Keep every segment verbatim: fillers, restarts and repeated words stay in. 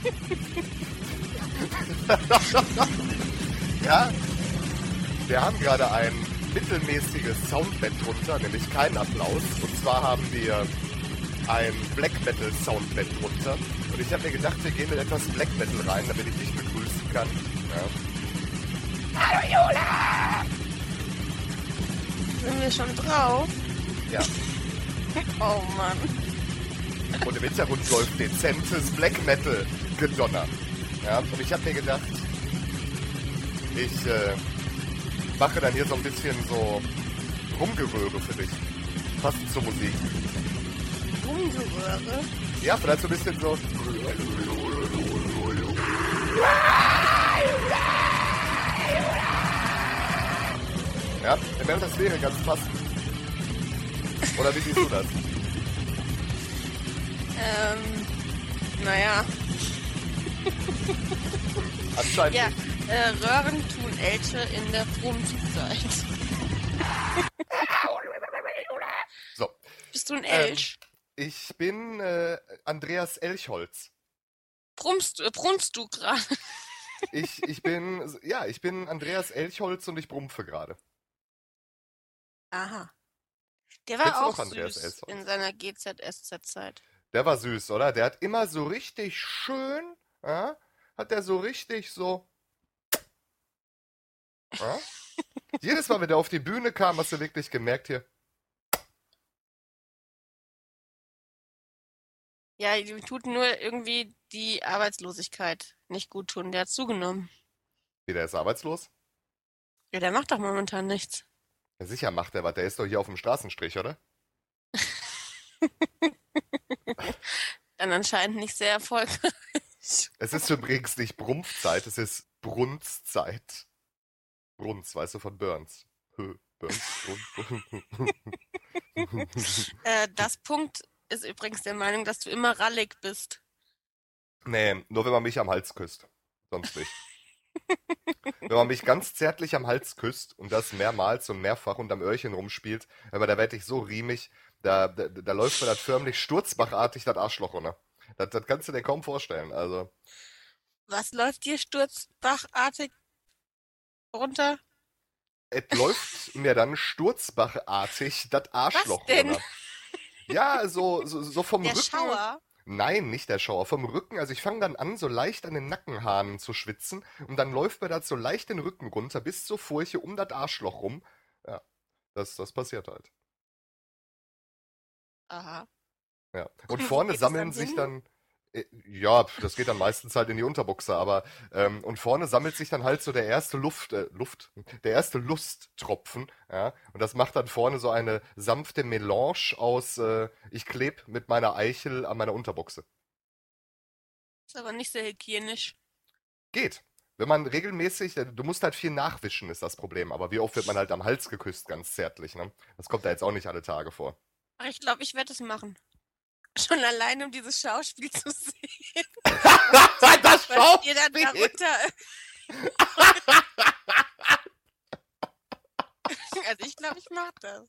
Ja, wir haben gerade ein mittelmäßiges Soundbett drunter, nämlich keinen Applaus. Und zwar haben wir ein Black Metal Soundbett drunter. Und ich habe mir gedacht, wir gehen mit etwas Black Metal rein, damit ich dich begrüßen kann. Ja. Hallo Jule! Sind wir schon drauf? Ja. Oh Mann. Und im Hintergrund läuft dezentes Black Metal Gedonner. Ja, und ich habe mir gedacht, ich äh, mache dann hier so ein bisschen so Rumgeröhre für dich. Passend zur Musik. Rumgeröhre? Ja, vielleicht so ein bisschen so. Ja, ich meine, das wäre ganz passend. Oder wie siehst du das? Ähm, naja. Anscheinend Ja, nicht. äh, Röhren tun Elche in der Frumenzeit. So. Bist du ein Elch? Ähm, ich bin äh, Andreas Elchholz. Brummst, äh, brummst du gerade? Ich, ich bin, ja, ich bin Andreas Elchholz und ich brumpfe gerade. Aha. Der Kennst war du auch noch Andreas süß Elchholz? in seiner G Z S Z-Zeit. Der war süß, oder? Der hat immer so richtig schön, ja, hat der so richtig so, ja? Jedes Mal, wenn der auf die Bühne kam, hast du wirklich gemerkt hier. Ja, ihm tut nur irgendwie die Arbeitslosigkeit nicht gut tun. Der hat zugenommen. Wie, der ist arbeitslos? Ja, der macht doch momentan nichts. Ja, sicher macht er was. Der ist doch hier auf dem Straßenstrich, oder? Dann anscheinend nicht sehr erfolgreich. Es ist übrigens nicht Brumpfzeit, es ist Brunzzeit. Brunz, weißt du, von Burns. Hö, Burns, Brunz. äh, das Punkt ist übrigens der Meinung, dass du immer rallig bist. Nee, nur wenn man mich am Hals küsst. Sonst nicht. Wenn man mich ganz zärtlich am Hals küsst und das mehrmals und mehrfach und am Öhrchen rumspielt, aber da werde ich so riemig, da, da, da läuft mir das förmlich sturzbachartig das Arschloch runter. Das, das kannst du dir kaum vorstellen, also. Was läuft dir sturzbachartig runter? Es läuft mir dann sturzbachartig das Arschloch Was denn? runter. Ja, so, so, so vom Der Rücken. Schauer? Nein, nicht der Schauer, vom Rücken. Also ich fange dann an, so leicht an den Nackenhaaren zu schwitzen und dann läuft mir das so leicht den Rücken runter bis zur Furche um das Arschloch rum. Ja, das, das passiert halt. Aha. Ja. Und Und wo vorne geht es sammeln dann sich hin? dann, äh, ja, das geht dann meistens halt in die Unterbuchse, aber ähm, und vorne sammelt sich dann halt so der erste Luft, äh, Luft, der erste Lusttropfen, ja, und das macht dann vorne so eine sanfte Melange aus, äh, ich kleb mit meiner Eichel an meiner Unterbuchse. Ist aber nicht sehr hygienisch. Geht. Wenn man regelmäßig, äh, du musst halt viel nachwischen, ist das Problem, aber wie oft wird man halt am Hals geküsst, ganz zärtlich, ne? Das kommt da jetzt auch nicht alle Tage vor. Ach, ich glaube, ich werde es machen. Schon allein, um dieses Schauspiel zu sehen. Das Was ihr dann Schauspiel! darunter... Also ich glaube, ich mache das.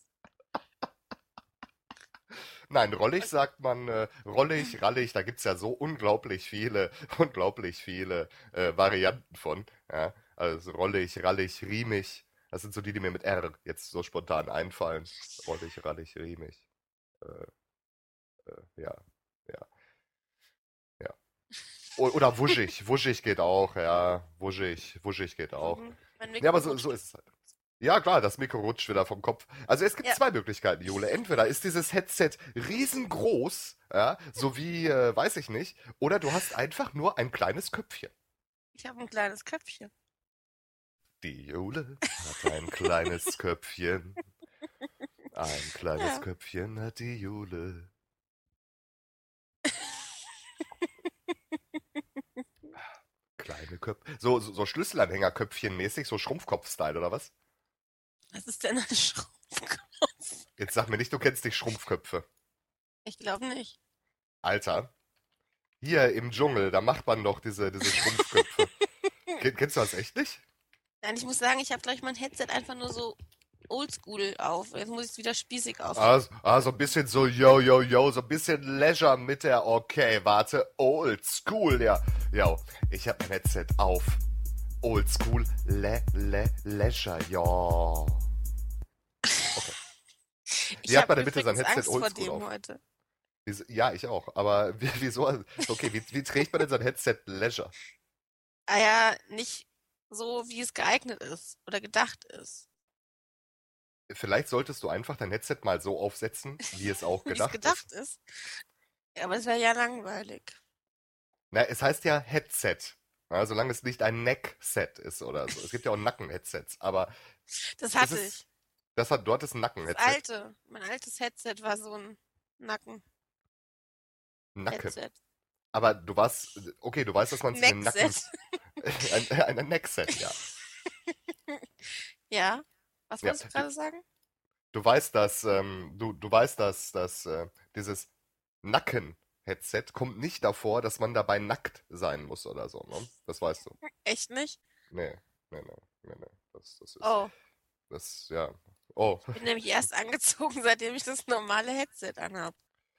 Nein, rollig sagt man, äh, rollig, rallig, da gibt's ja so unglaublich viele, unglaublich viele äh, Varianten von. Ja? Also rollig, rallig, riemig. Das sind so die, die mir mit R jetzt so spontan einfallen. Rollig, rallig, riemig. Äh, äh, ja, ja, ja. O oder wuschig, wuschig geht auch, ja. Wuschig, wuschig geht auch. Mhm. Mein Mikro Ja, aber so, rutscht. so ist es halt. Ja, klar, das Mikro rutscht wieder vom Kopf. Also es gibt Ja. zwei Möglichkeiten, Jule. Entweder ist dieses Headset riesengroß, ja, so wie, äh, weiß ich nicht, oder du hast einfach nur ein kleines Köpfchen. Ich habe ein kleines Köpfchen. Die Jule hat ein kleines Köpfchen. Ein kleines Ja. Köpfchen hat die Jule. Kleine Köpfe. So, so, so Schlüsselanhängerköpfchen-mäßig, so Schrumpfkopf-Style, oder was? Was ist denn ein Schrumpfkopf? Jetzt sag mir nicht, du kennst die Schrumpfköpfe. Ich glaube nicht. Alter, hier im Dschungel, da macht man doch diese, diese Schrumpfköpfe. Ken- Kennst du das echt nicht? Nein, ich muss sagen, ich habe gleich mein Headset einfach nur so oldschool auf. Jetzt muss ich es wieder spießig auf. Ah, s- ah, so ein bisschen so yo, yo, yo, so ein bisschen Leisure mit der, okay, warte, old school, ja. Ja, ich hab mein Headset auf. Oldschool, le, le, leisure, ja. Okay. Wie Ich hat man habe denn bitte sein übrigens Headset Angst vor oldschool dem auf? heute. Wieso- Ja, ich auch. Aber wie- wieso? Okay, wie, wie trägt man denn sein Headset leisure? Ah ja, nicht so, wie es geeignet ist oder gedacht ist. Vielleicht solltest du einfach dein Headset mal so aufsetzen, wie es auch Wie es gedacht ist. gedacht ist. Ja, aber es wäre ja langweilig. Na, es heißt ja Headset. Ja, solange es nicht ein Neckset ist oder so. Es gibt ja auch Nacken-Headsets, aber Das es hatte ist, ich. das hat, dort ist ein Das Nacken-Headset. alte. Mein altes Headset war so ein Nacken-Headset. Nacken. Aber du warst, okay, du weißt, dass man sich den Nacken, Neckset. ein, ein Neckset, ja. Ja. Was Ja, wolltest du du, gerade sagen? du weißt, dass, ähm, du, du weißt, dass, dass äh, dieses Nacken-Headset kommt nicht davor, dass man dabei nackt sein muss oder so, ne? Das weißt du. Echt nicht? Nee, nee, nee, nee, nee. Das, das ist, Oh. das, ja. Oh. Ich bin nämlich erst angezogen, seitdem ich das normale Headset anhab.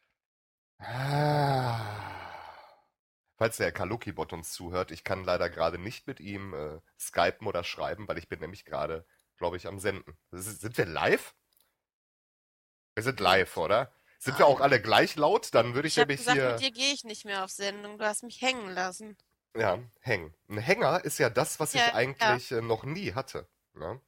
Ah. Falls der Kaluki-Bot uns zuhört, ich kann leider gerade nicht mit ihm äh, skypen oder schreiben, weil ich bin nämlich gerade, glaube ich, am Senden. S- Sind wir live? Wir sind Nee. live, oder? Sind wir auch Nein. alle gleich laut? Dann würde ich Ich habe nämlich gesagt, mit hier, dir gehe ich nicht mehr auf Sendung. Du hast mich hängen lassen. ja, hängen. Ein Hänger ist ja das, was ich Ja, ja. eigentlich äh, noch nie hatte. Ne?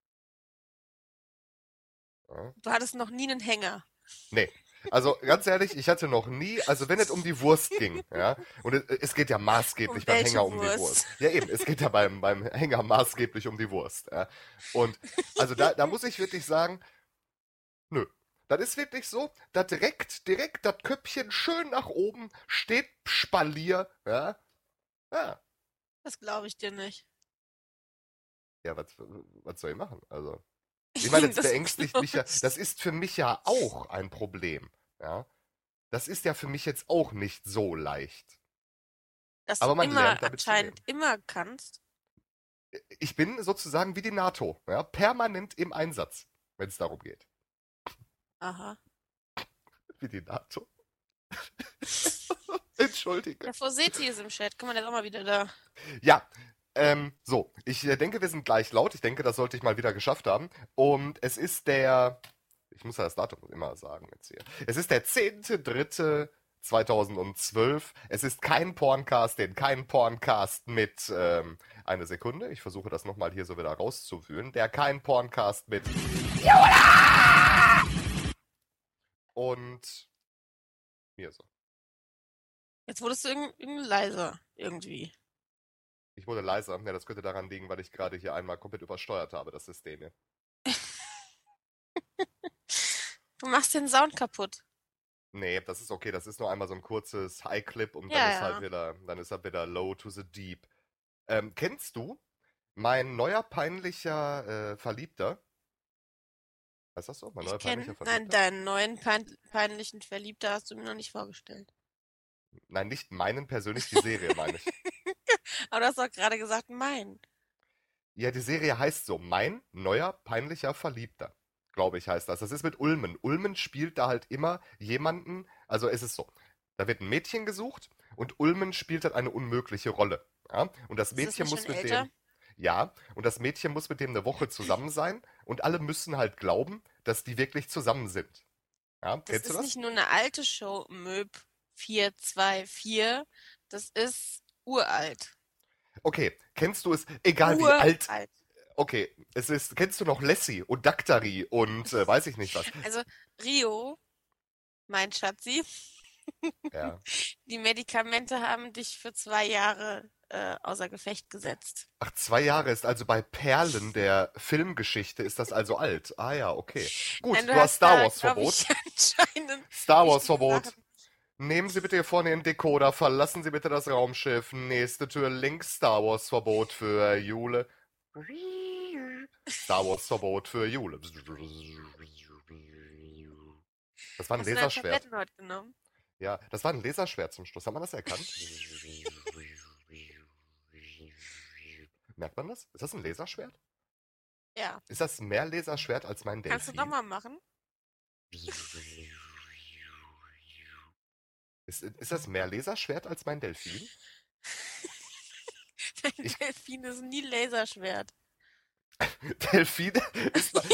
Ja. Du hattest noch nie einen Hänger. Nee. Also ganz ehrlich, ich hatte noch nie, also wenn es um die Wurst ging, ja, und es, es geht ja Um maßgeblich beim welche Hänger um die Wurst? Wurst. Ja eben, es geht ja beim, beim Hänger maßgeblich um die Wurst. Ja. Und also da, da muss ich wirklich sagen, nö. Das ist wirklich so, da direkt, direkt das Köpfchen schön nach oben, steht Spalier, ja. Ja, Das glaube ich dir nicht. ja, was, was soll ich machen? Also, ich meine, jetzt Das beängstigt mich ja, glaubst das ist für mich ja auch ein Problem, ja. Das ist ja für mich jetzt auch nicht so leicht. dass du Aber man lernt immer damit zu anscheinend leben. immer kannst. Ich bin sozusagen wie die NATO, ja, permanent im Einsatz, wenn es darum geht. Aha. Wie die NATO. Entschuldige. Der Forseti ist im Chat. Guck mal, der ist auch mal wieder da. Ja, ähm, so, ich äh, denke, wir sind gleich laut. Ich denke, das sollte ich mal wieder geschafft haben. Und es ist der, ich muss ja das Datum immer sagen jetzt hier. Es ist der zehnte dritte zweitausendzwölf. Es ist kein Porncast, den kein Porncast mit, ähm, eine Sekunde, ich versuche das nochmal hier so wieder rauszuwühlen. Der kein Porncast mit und mir so. Jetzt wurdest du irgendwie irgend leiser. Irgendwie. Ich wurde leiser. Ja, das könnte daran liegen, weil ich gerade hier einmal komplett übersteuert habe, das System hier. Du machst den Sound kaputt. Nee, das ist okay. Das ist nur einmal so ein kurzes High-Clip und dann Ja, ist halt ja. wieder, dann ist halt wieder Low to the Deep. Ähm, kennst du mein neuer peinlicher äh, Verliebter? Heißt das so? Mein Ich neuer peinlicher kenne, nein, Verliebter? deinen neuen pein peinlichen Verliebter hast du mir noch nicht vorgestellt. Nein, nicht meinen persönlich, die Serie meine ich. Aber du hast doch gerade gesagt, mein. Ja, die Serie heißt so, mein neuer peinlicher Verliebter. Glaube ich, heißt das. Das ist mit Ulmen. Ulmen spielt da halt immer jemanden, also es ist so, da wird ein Mädchen gesucht und Ulmen spielt halt eine unmögliche Rolle. Ja? Und das Ist das Mädchen nicht muss schon mit älter? dem, ja, und das Mädchen muss mit dem eine Woche zusammen sein und alle müssen halt glauben, dass die wirklich zusammen sind. Ja, Das kennst du ist das? nicht nur eine alte Show, Möb vier zwei vier. Das ist uralt. Okay, kennst du es, egal wie alt, Uralt. okay, es ist, kennst du noch Lassie und Daktari und äh, weiß ich nicht was? Also Rio, mein Schatzi, Ja. die Medikamente haben dich für zwei Jahre äh, außer Gefecht gesetzt. Ach, zwei Jahre ist also bei Perlen der Filmgeschichte ist das also alt. Ah ja, okay. Nein, Gut, du du hast hast Star da, Wars glaube Verbot. ich, anscheinend Star Wars wichtige Verbot. Sachen. Nehmen Sie bitte hier vorne den Decoder, verlassen Sie bitte das Raumschiff. Nächste Tür links, Star Wars Verbot für Jule. Star Wars Verbot für Jule. Das war ein Hast du deine Laserschwert. Tabletten heute genommen? Ja, das war ein Laserschwert zum Schluss. Hat man das erkannt? Merkt man das? Ist das ein Laserschwert? Ja. Ist das mehr Laserschwert als mein Kannst du Delfin? nochmal machen? Ist, ist das mehr Laserschwert als mein Delfin? Ein Ich, Delfin ist nie Laserschwert. Delfine ist mal.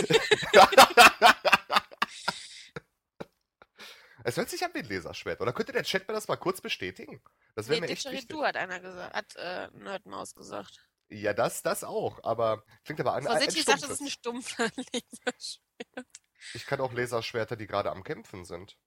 Es hört sich an wie ein Laserschwert. Oder könnte der Chat mir das mal kurz bestätigen? Das wäre Nee, mir echt wichtig. Didgeridoo hat einer gesagt, hat äh, Nerdmaus gesagt. Ja, das, das auch. Aber klingt aber an ein, ein Vorsichtig sagt, das ist ein stumpfes. stumpfer Laserschwert. Ich kann auch Laserschwerter, die gerade am Kämpfen sind.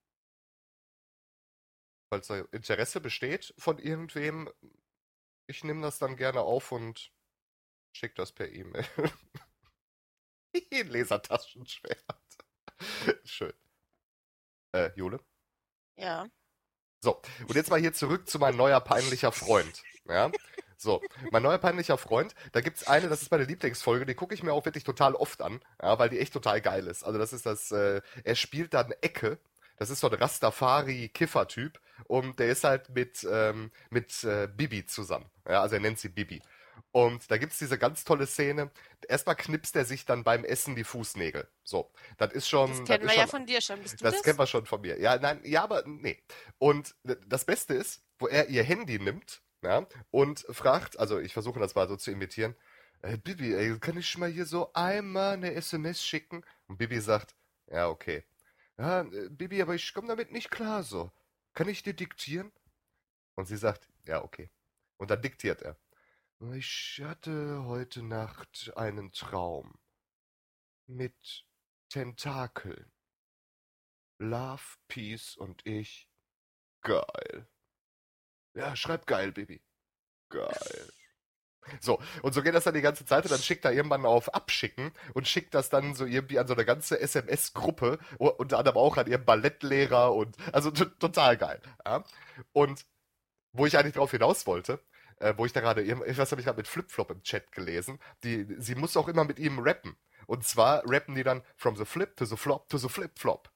Falls da Interesse besteht von irgendwem, ich nehme das dann gerne auf und schicke das per E-Mail. Ein Lasertaschenschwert. Schön. Äh, Jule? Ja. So, und jetzt mal hier zurück zu mein neuer peinlicher Freund. Ja, so, mein neuer peinlicher Freund, da gibt's eine, das ist meine Lieblingsfolge, die gucke ich mir auch wirklich total oft an, ja, weil die echt total geil ist. Also das ist das, äh, er spielt dann Ecke, das ist so ein Rastafari-Kiffer-Typ und der ist halt mit, ähm, mit äh, Bibi zusammen. Ja, also er nennt sie Bibi. Und da gibt's diese ganz tolle Szene. Erstmal knipst er sich dann beim Essen die Fußnägel. So, das ist Das schon, das kennen ist wir ja schon von dir schon. Bist du das kennen das? wir schon von mir. Ja, nein, ja, aber nee. Und das Beste ist, wo er ihr Handy nimmt, ja, und fragt, also ich versuche das mal so zu imitieren, äh, Bibi, ey, kann ich mal hier so einmal eine S M S schicken? Und Bibi sagt, ja, okay. Ja, äh, Bibi, aber ich komme damit nicht klar so. Kann ich dir diktieren? Und sie sagt, ja, okay. Und dann diktiert er. Ich hatte heute Nacht einen Traum mit Tentakeln. Love, Peace und ich. Geil. Ja, schreib geil, Baby. Geil. So, und so geht das dann die ganze Zeit und dann schickt er irgendwann auf Abschicken und schickt das dann so irgendwie an so eine ganze S M S-Gruppe, u- unter anderem auch an ihren Ballettlehrer und also t- total geil. Ja? Und wo ich eigentlich drauf hinaus wollte, äh, wo ich da gerade, irgend- was habe ich gerade mit Flipflop im Chat gelesen, die, sie muss auch immer mit ihm rappen. Und zwar rappen die dann from the flip to the flop to the flip-flop.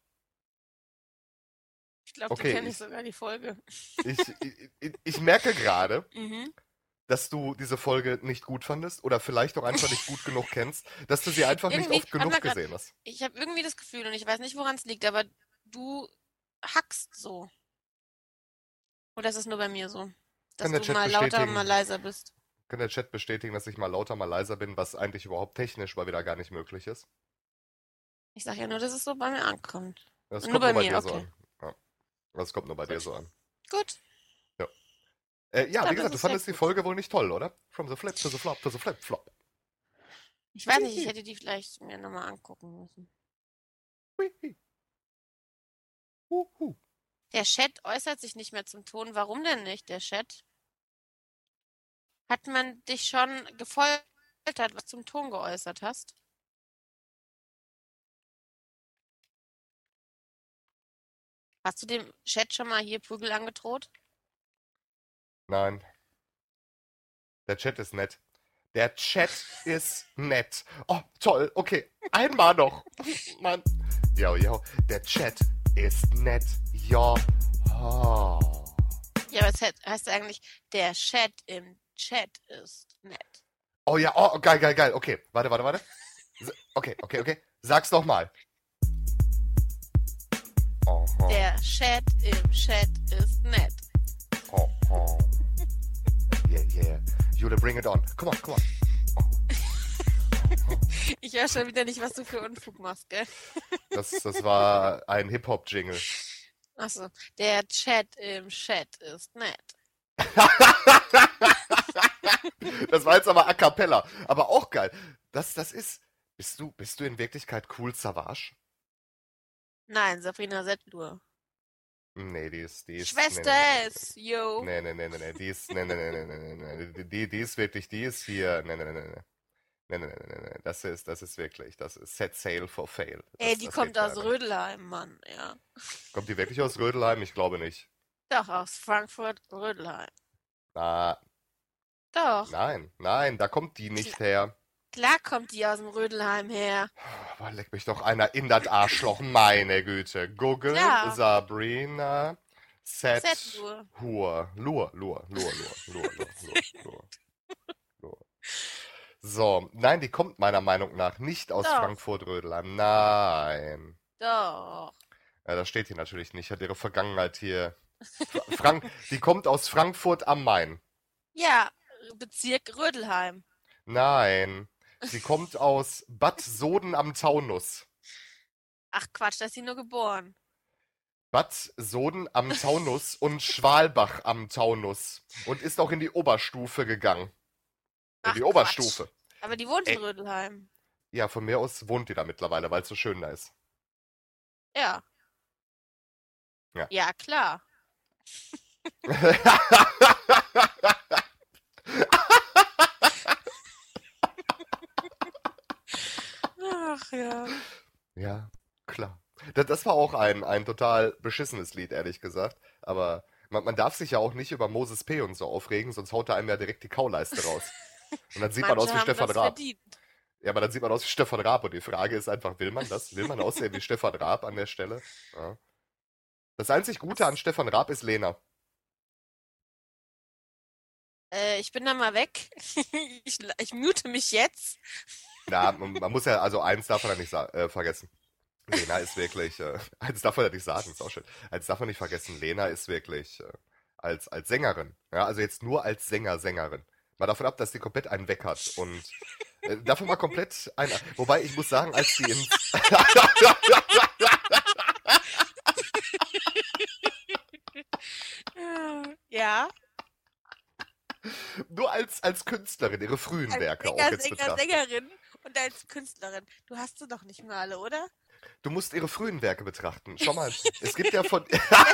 Ich glaube, die Okay, kenne ich ich, sogar, die Folge. ich, ich, ich ich merke gerade, Mhm. dass du diese Folge nicht gut fandest oder vielleicht auch einfach nicht gut genug kennst, dass du sie einfach nicht Irgendwie, oft warte mal genug grad, gesehen hast. ich habe irgendwie das Gefühl, und ich weiß nicht, woran es liegt, aber du hackst so. Oder ist es nur bei mir so? Dass Kann der du Chat mal lauter, mal bestätigen, leiser bist. kann der Chat bestätigen, dass ich mal lauter, mal leiser bin, was eigentlich überhaupt technisch mal wieder gar nicht möglich ist? Ich sage ja nur, dass es so bei mir ankommt. Das Und nur kommt bei nur bei mir, dir so okay. an. Ja, das kommt nur bei dir Gut. so an. Gut. Ja, äh, Ich ja, wie glaube, das gesagt, du ist sehr fandest die gut. Folge wohl nicht toll, oder? From the flip to the flop to the flip flop. Ich weiß nicht, ich hätte die vielleicht mir nochmal angucken müssen. Huhu. Der Chat äußert sich nicht mehr zum Ton. Warum denn nicht, der Chat? Hat man dich schon gefoltert, was du zum Ton geäußert hast? Hast du dem Chat schon mal hier Prügel angedroht? Nein, der Chat ist nett. Der Chat ist nett. Oh, toll. Okay, einmal noch. Mann. Yo, yo. Der Chat ist nett. Ja. Oh. Ja, aber es heißt heißt eigentlich, der Chat im Chat ist nett. Oh ja, oh, geil, geil, geil. Okay, warte, warte, warte. S- Okay, okay, okay. Sag's noch mal. Oh, oh, Der Chat im Chat ist nett. oh, oh. Yeah, yeah. Jule, bring it on. Come on, come on. Ich höre schon wieder nicht, was du für Unfug machst, gell? Das, das war ein Hip-Hop-Jingle. Achso, der Chat im Chat ist nett. Das war jetzt aber a cappella. Aber auch geil. Das, das ist. Bist du, bist du in Wirklichkeit cool Savage? Nein, Sabrina Settlur. Nee, die ist, die ist. Schwester nee, S, yo. nee, nee, nee, nee, nee, nee, die ist, nee, nee, nee, nee, nee, nee, nee, die, die, die ist wirklich, die ist hier, nee, nee, nee, nee, nee. Nee, nee, nee, nee, nee, das ist, das ist wirklich, das ist Set Sail for Fail. Ey, Das, die das kommt geht gar aus nicht. Rödelheim, Mann, ja. Kommt die wirklich aus Rödelheim? Ich glaube nicht. Doch, aus Frankfurt, Rödelheim. Na, Doch, nein, nein, da kommt die nicht her. klar kommt die aus dem Rödelheim her. Aber leck mich doch einer in das Arschloch, meine Güte. Google, Ja. Sabrina, Set, Settlur. Hur, Lur, Lur, Lur, Lur, Lur, Lur, Lur, Lur, Lur. So, nein, die kommt meiner Meinung nach nicht aus Doch. Frankfurt-Rödelheim. Nein. Doch. Ja, das steht hier natürlich nicht. Hat ihre Vergangenheit hier. Fra- Frank, die kommt aus Frankfurt am Main. Ja, Bezirk Rödelheim. Nein. Sie kommt aus Bad Soden am Taunus. Ach Quatsch, da ist sie nur geboren. Bad Soden am Taunus und Schwalbach am Taunus. Und ist auch in die Oberstufe gegangen. In Ach die Quatsch. Oberstufe. Aber die wohnt in Ey, Rödelheim. ja, von mir aus wohnt die da mittlerweile, weil es so schön da ist. Ja, Ja. ja, klar. Ach ja. Ja, klar. Das, das war auch ein, ein total beschissenes Lied, ehrlich gesagt. Aber man, man darf sich ja auch nicht über Moses P. und so aufregen, sonst haut er einem ja direkt die Kauleiste raus. Und dann sieht man aus Manche wie haben Stefan das Raab. verdient. Ja, aber dann sieht man aus wie Stefan Raab. Und die Frage ist einfach, will man das? Will man aussehen wie Stefan Raab an der Stelle? Ja. Das einzig Gute an Was? Stefan Raab ist Lena. Äh, ich bin da mal weg. Ich, ich mute mich jetzt. Na, man, man muss ja, also eins darf man ja nicht sa- äh, vergessen. Lena ist wirklich, äh, eins darf man ja nicht sagen, ist auch schön. Eins darf man nicht vergessen, Lena ist wirklich äh, als, als Sängerin, ja, also jetzt nur als Sänger, Sängerin. Mal davon ab, dass die komplett einen weg hat und äh, davon mal komplett ein, wobei ich muss sagen, als die ins, Ja, nur als, als Künstlerin ihre frühen als Werke auch Sänger, jetzt Sänger, betrachten. Sängerin und als Künstlerin. Du hast sie doch nicht mehr alle, oder? Du musst ihre frühen Werke betrachten. Schau mal, es gibt ja von,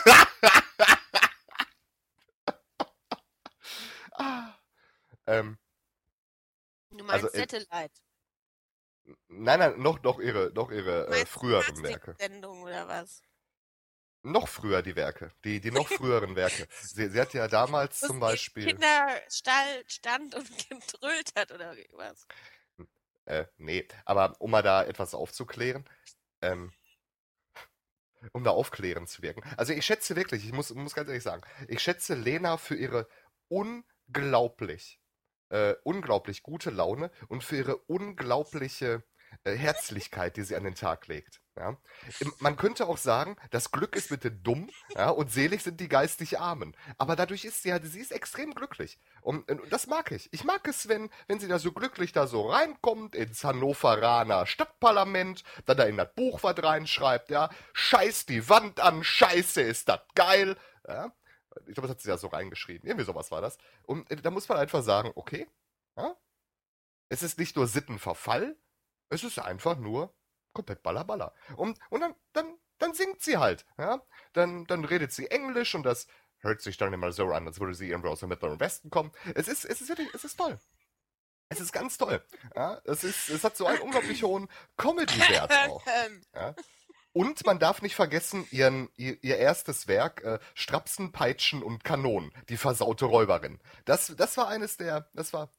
Ah, ähm, Du also, meinst äh, Satellite. nein, nein, noch, noch ihre, noch ihre Du äh, meinst früheren Werke. Castingsendung oder was? Noch früher die Werke, die, die noch früheren Werke. Sie, sie hat ja damals Wo zum sie im Beispiel, Kinderstall stand und getrüllt hat oder was? äh, nee, aber um mal da etwas aufzuklären, ähm, um da aufklärend zu wirken. Also ich schätze wirklich, ich muss, muss ganz ehrlich sagen, ich schätze Lena für ihre unglaublich, äh, unglaublich gute Laune und für ihre unglaubliche äh, Herzlichkeit, die sie an den Tag legt. Ja? Im- Man könnte auch sagen, das Glück ist mit den Dummen, ja, und selig sind die geistig Armen. Aber dadurch ist sie halt, sie ist extrem glücklich. Und, und das mag ich. Ich mag es, wenn, wenn sie da so glücklich da so reinkommt ins Hannoveraner Stadtparlament, dann da in das Buch was reinschreibt, ja, scheiß die Wand an, scheiße, ist das geil. Ja? Ich glaube, das hat sie ja so reingeschrieben. Irgendwie sowas war das. Und äh, da muss man einfach sagen, okay, ja, es ist nicht nur Sittenverfall, es ist einfach nur komplett ballerballer. Und, und dann, dann, dann singt sie halt, ja. Dann, dann redet sie Englisch und das hört sich dann immer so an, als würde sie irgendwo aus dem Mittleren Westen kommen. Es ist, es ist wirklich, es ist toll. Es ist ganz toll. Ja. Es ist, es hat so einen unglaublich hohen Comedy-Wert auch. Ja. Und man darf nicht vergessen, ihren, ihr, ihr erstes Werk, äh, Strapsen, Peitschen und Kanonen, die versaute Räuberin. Das, das war eines der, das war,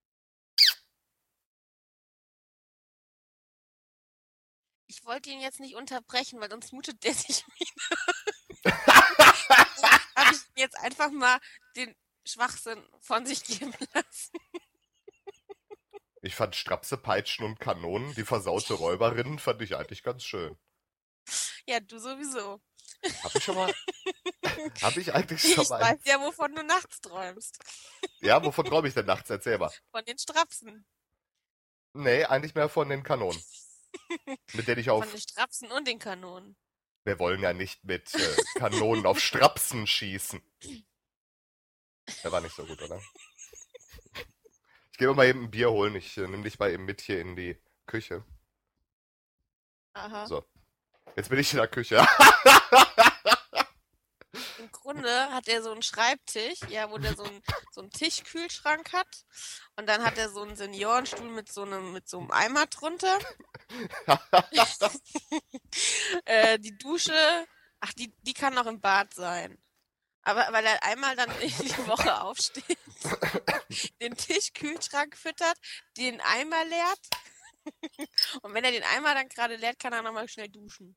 Ich wollte ihn jetzt nicht unterbrechen, weil sonst mutet der sich wieder. Habe ich jetzt einfach mal den Schwachsinn von sich geben lassen. ich fand Strapse, Peitschen und Kanonen, die versaute Räuberin, fand ich eigentlich ganz schön. Ja, du sowieso. Hab ich schon mal, hab ich eigentlich Ich schon mal weiß einen, ja, wovon du nachts träumst. ja, wovon träume ich denn nachts? Erzähl mal. Von den Strapsen. Nee, eigentlich mehr von den Kanonen, mit denen ich Von auf, den Strapsen und den Kanonen. wir wollen ja nicht mit äh, Kanonen auf Strapsen schießen. Der war nicht so gut, oder? Ich gehe mal eben ein Bier holen, ich äh, nehme dich mal eben mit hier in die Küche. Aha. So, jetzt bin ich in der Küche. Im Grunde hat er so einen Schreibtisch, ja, wo der so einen, so einen Tischkühlschrank hat. Und dann hat er so einen Seniorenstuhl mit so einem, mit so einem Eimer drunter. Äh, die Dusche, ach, die, die kann noch im Bad sein. Aber weil er einmal dann in die Woche aufsteht, den Tischkühlschrank füttert, den Eimer leert. Und wenn er den Eimer dann gerade leert, kann er nochmal schnell duschen.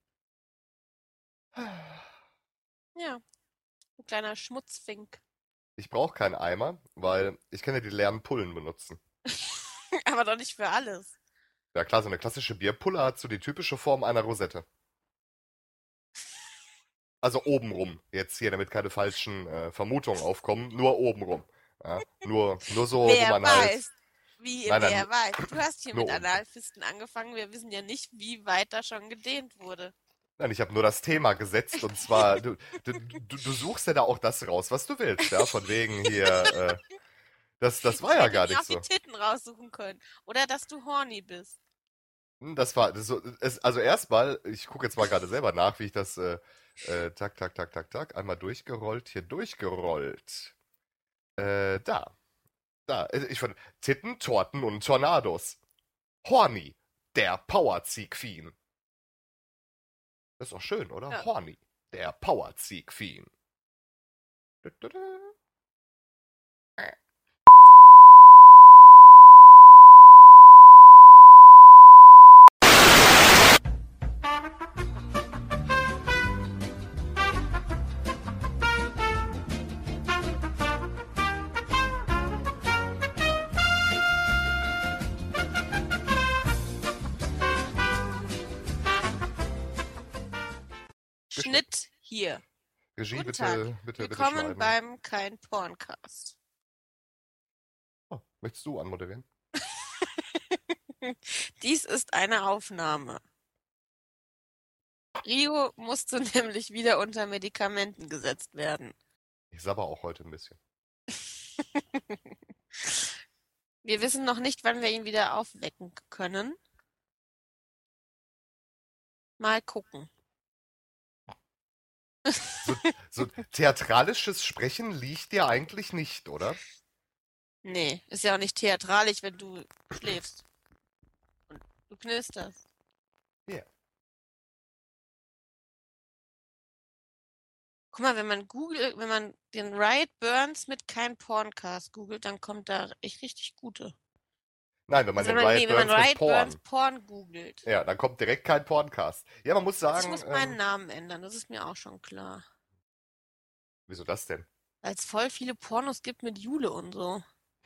Ja, ein kleiner Schmutzfink. Ich brauche keinen Eimer, weil ich kann ja die leeren Pullen benutzen. Aber doch nicht für alles. Ja klar, so eine klassische Bierpulle hat so die typische Form einer Rosette. Also obenrum. Jetzt hier, damit keine falschen äh, Vermutungen aufkommen, nur obenrum. Ja? Nur, nur so, wo Wer man halt. weiß. Wie, Nein, wer nein, weiß. Du hast hier nur mit unten. Analfisten angefangen. Wir wissen ja nicht, wie weit da schon gedehnt wurde. Nein, ich habe nur das Thema gesetzt und zwar, du, du, du, du suchst ja da auch das raus, was du willst, ja, von wegen hier, äh, das, das war Ich ja hätte gar mir nicht auch die so. Titten raussuchen können. Oder dass du horny bist. Hm, Das war, das so, es, also erstmal, ich gucke jetzt mal gerade selber nach, wie ich das, äh, äh, tak, tak, tak, tak, tak, einmal durchgerollt, hier durchgerollt. Äh, da, da, äh, ich fand, Titten, Torten und Tornados. Horny, der Powerziehqueen. Das ist doch schön, oder? Ja. Horny, der Powerziehqueen. Dü, dü, dü. Geschnitten. Schnitt hier. Regie, Guten Tag. bitte, bitte, bitte Willkommen schneiden. beim Kein Porncast. Oh, möchtest du anmoderieren? Dies ist eine Aufnahme. Rio musste nämlich wieder unter Medikamenten gesetzt werden. Ich sabber auch heute ein bisschen. Wir wissen noch nicht, wann wir ihn wieder aufwecken können. Mal gucken. So, so theatralisches Sprechen liegt dir eigentlich nicht, oder? Nee, ist ja auch nicht theatralisch, wenn du schläfst. Und du knisterst. Ja. Guck mal, wenn man googelt, wenn man den Riot Burns mit kein Porncast googelt, dann kommt da echt richtig gute. Nein, wenn man Also den wenn man, Riot nee, wenn man Burns mit Riot Porn. Burns Porn googelt. Ja, dann kommt direkt kein Porncast. Ja, man muss Also ich sagen. muss meinen Ähm, Namen ändern, das ist mir auch schon klar. wieso das denn? Weil es voll viele Pornos gibt mit Jule und so.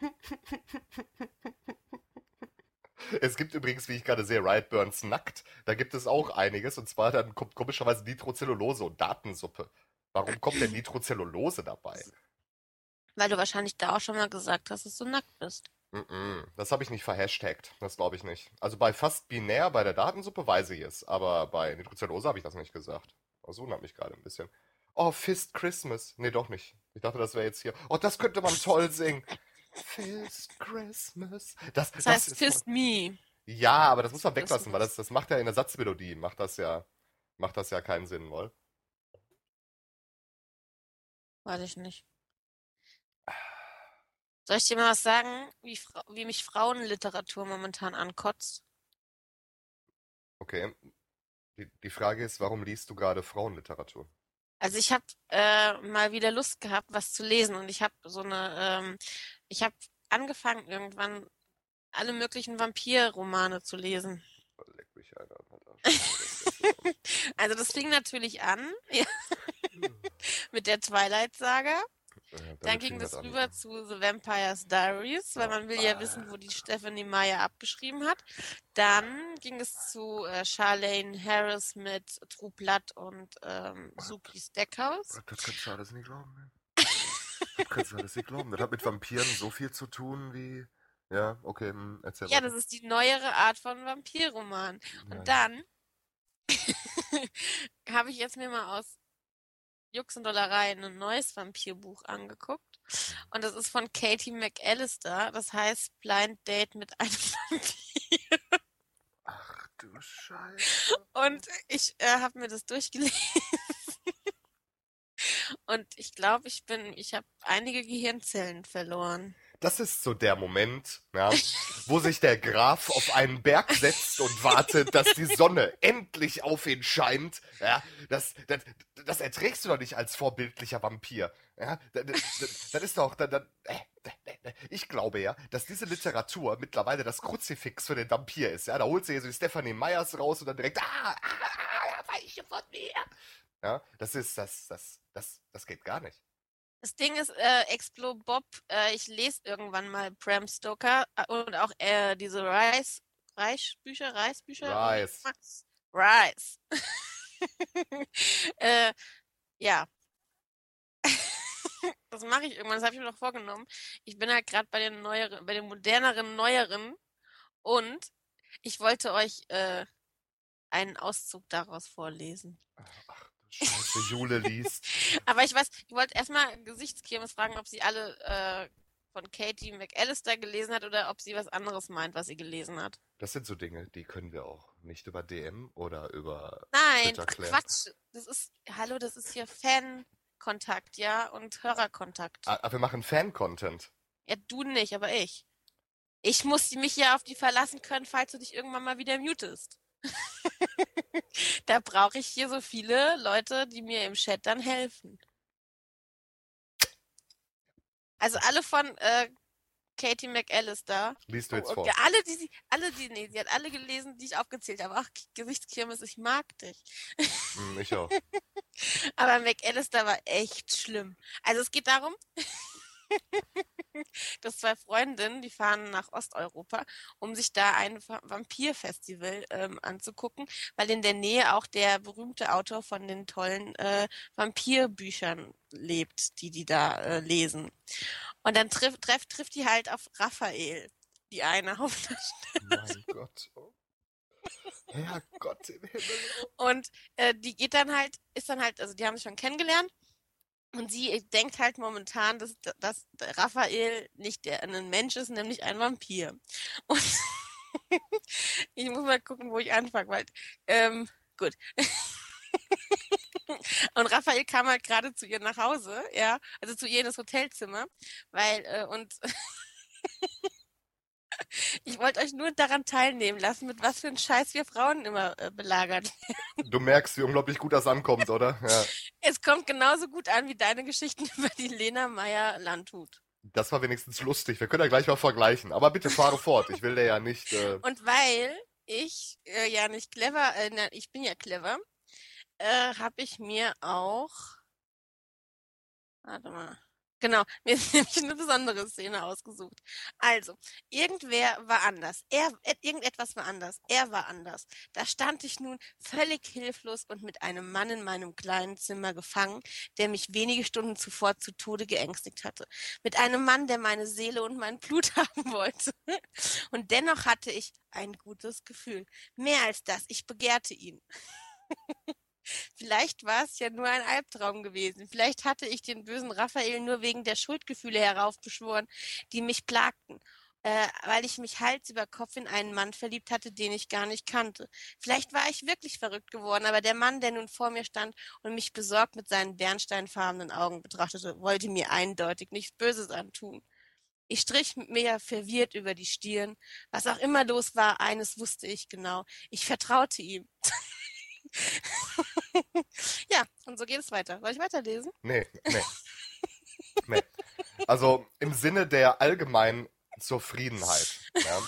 Es gibt übrigens, wie ich gerade sehe, Riot Burns nackt. Da gibt es auch einiges. Und zwar dann kommt komischerweise Nitrocellulose und Datensuppe. Warum kommt denn Nitrocellulose dabei? Weil du wahrscheinlich da auch schon mal gesagt hast, dass du nackt bist. Mm-mm, das habe ich nicht verhashtagt. Das glaube ich nicht. Also bei fast binär, bei der Datensuppe weiß ich es. Aber bei Nitrocellulose habe ich das nicht gesagt. Das wundert mich gerade ein bisschen. Oh, Fist Christmas. Nee, doch nicht. Ich dachte, das wäre jetzt hier. Oh, das könnte man toll singen. Fist Christmas. Das, Das das heißt ist Fist Me. Ja, aber das muss man Das weglassen, weil muss. das, das macht ja in der Satzmelodie, macht das ja, macht das ja keinen Sinn, wohl. Weiß ich nicht. Soll ich dir mal was sagen, wie, Fra wie mich Frauenliteratur momentan ankotzt? Okay. Die, die Frage ist, warum liest du gerade Frauenliteratur? Also ich habe äh, mal wieder Lust gehabt, was zu lesen und ich habe so eine, ähm, ich habe angefangen irgendwann alle möglichen Vampirromane zu lesen. Leck mich einer, Alter. Also das fing natürlich an ja, mit der Twilight-Saga. Ja, Dann damit ging fing das das an. rüber zu The Vampire's Diaries, weil man will ja wissen, wo die Stephanie Meyer abgeschrieben hat. Dann ging es zu äh, Charlaine Harris mit True Blood und ähm, Suki Stackhouse. Das kannst du alles nicht glauben, ne? Das kannst du alles nicht glauben. Das hat mit Vampiren so viel zu tun wie. Ja, okay, hm, erzähl Ja, weiter. das ist die neuere Art von Vampirroman. Ja, Und dann habe ich jetzt mir mal aus Jux und Dollerei ein neues Vampirbuch angeguckt. Und das ist von Katie McAllister. Das heißt Blind Date mit einem Vampir. Ach du Scheiße. Und ich äh, habe mir das durchgelesen. Und ich glaube, ich bin, ich habe einige Gehirnzellen verloren. Das ist so der Moment, ja, wo sich der Graf auf einen Berg setzt und wartet, dass die Sonne endlich auf ihn scheint. Ja, das, das, das erträgst du doch nicht als vorbildlicher Vampir. Ja, das, das, das ist doch, das, das, äh, ich glaube ja, dass diese Literatur mittlerweile das Kruzifix für den Vampir ist. Ja, da holt sie hier so die Stephanie Meyers raus und dann direkt, ah, ah, ah, weiche von mir. Ja, das ist, das, das, das, das geht gar nicht. Das Ding ist, äh, Explo Bob, äh, ich lese irgendwann mal Bram Stoker äh, und auch äh, diese Rice, Reich-Bücher, Reis-Bücher? Rice. Rice. äh, ja. Das mache ich irgendwann, das habe ich mir noch vorgenommen. Ich bin halt gerade bei den neueren, bei den moderneren, neueren und ich wollte euch äh, einen Auszug daraus vorlesen. Ach du Scheiße, Jule liest. Aber ich weiß, ich wollte erstmal Gesichtskirmes fragen, ob sie alle äh, von Katie McAllister gelesen hat oder ob sie was anderes meint, was sie gelesen hat. Das sind so Dinge, die können wir auch nicht über D M oder über Nein, Twitter ach klären. Quatsch. Das ist, hallo, das ist hier Fan-Kontakt, ja, und Hörerkontakt. Ah, ah, wir machen Fan-Content. Ja, du nicht, aber ich. Ich muss mich ja auf die verlassen können, falls du dich irgendwann mal wieder mutest. Da brauche ich hier so viele Leute, die mir im Chat dann helfen. Also alle von äh, Katie McAllister. Liest du Oh, jetzt okay. vor? Alle, die sie, alle, die, nee, sie hat alle gelesen, die ich aufgezählt habe. Ach, Gesichtskirmes, ich mag dich. Hm, ich auch. Aber McAllister war echt schlimm. Also es geht darum, dass zwei Freundinnen, die fahren nach Osteuropa, um sich da ein Va- Vampirfestival ähm, anzugucken, weil in der Nähe auch der berühmte Autor von den tollen äh, Vampirbüchern lebt, die die da äh, lesen. Und dann trifft treff, trifft die halt auf Raphael, die eine Hauptdarstellerin. Mein Gott. Oh. Herrgott im Himmel. Und äh, die geht dann halt, ist dann halt, also die haben sich schon kennengelernt. Und sie denkt halt momentan, dass, dass Raphael nicht der, ein Mensch ist, nämlich ein Vampir. Und ich muss mal gucken, wo ich anfange, weil, ähm, gut. Und Raphael kam halt gerade zu ihr nach Hause, ja, also zu ihr in das Hotelzimmer, weil, äh, und ich wollte euch nur daran teilnehmen lassen, mit was für ein Scheiß wir Frauen immer äh, belagert. Du merkst, wie unglaublich gut das ankommt, oder? Ja. Es kommt genauso gut an wie deine Geschichten über die Lena Meyer-Landrut. Das war wenigstens lustig. Wir können ja gleich mal vergleichen. Aber bitte fahre fort. Ich will dir ja nicht. Äh... Und weil ich äh, ja nicht clever, äh, na, ich bin ja clever, äh, habe ich mir auch, warte mal, genau, mir ist nämlich eine besondere Szene ausgesucht. Also, irgendwer war anders. Er, et- irgendetwas war anders. Er war anders. Da stand ich nun völlig hilflos und mit einem Mann in meinem kleinen Zimmer gefangen, der mich wenige Stunden zuvor zu Tode geängstigt hatte. Mit einem Mann, der meine Seele und mein Blut haben wollte. Und dennoch hatte ich ein gutes Gefühl. Mehr als das, ich begehrte ihn. Vielleicht war es ja nur ein Albtraum gewesen. Vielleicht hatte ich den bösen Raphael nur wegen der Schuldgefühle heraufbeschworen, die mich plagten, äh, weil ich mich Hals über Kopf in einen Mann verliebt hatte, den ich gar nicht kannte. Vielleicht war ich wirklich verrückt geworden, aber der Mann, der nun vor mir stand und mich besorgt mit seinen bernsteinfarbenen Augen betrachtete, wollte mir eindeutig nichts Böses antun. Ich strich mir verwirrt über die Stirn. Was auch immer los war, eines wusste ich genau. Ich vertraute ihm. Ja, und so geht es weiter. Soll ich weiterlesen? Nee, nee, nee. Also im Sinne der allgemeinen Zufriedenheit. Ja?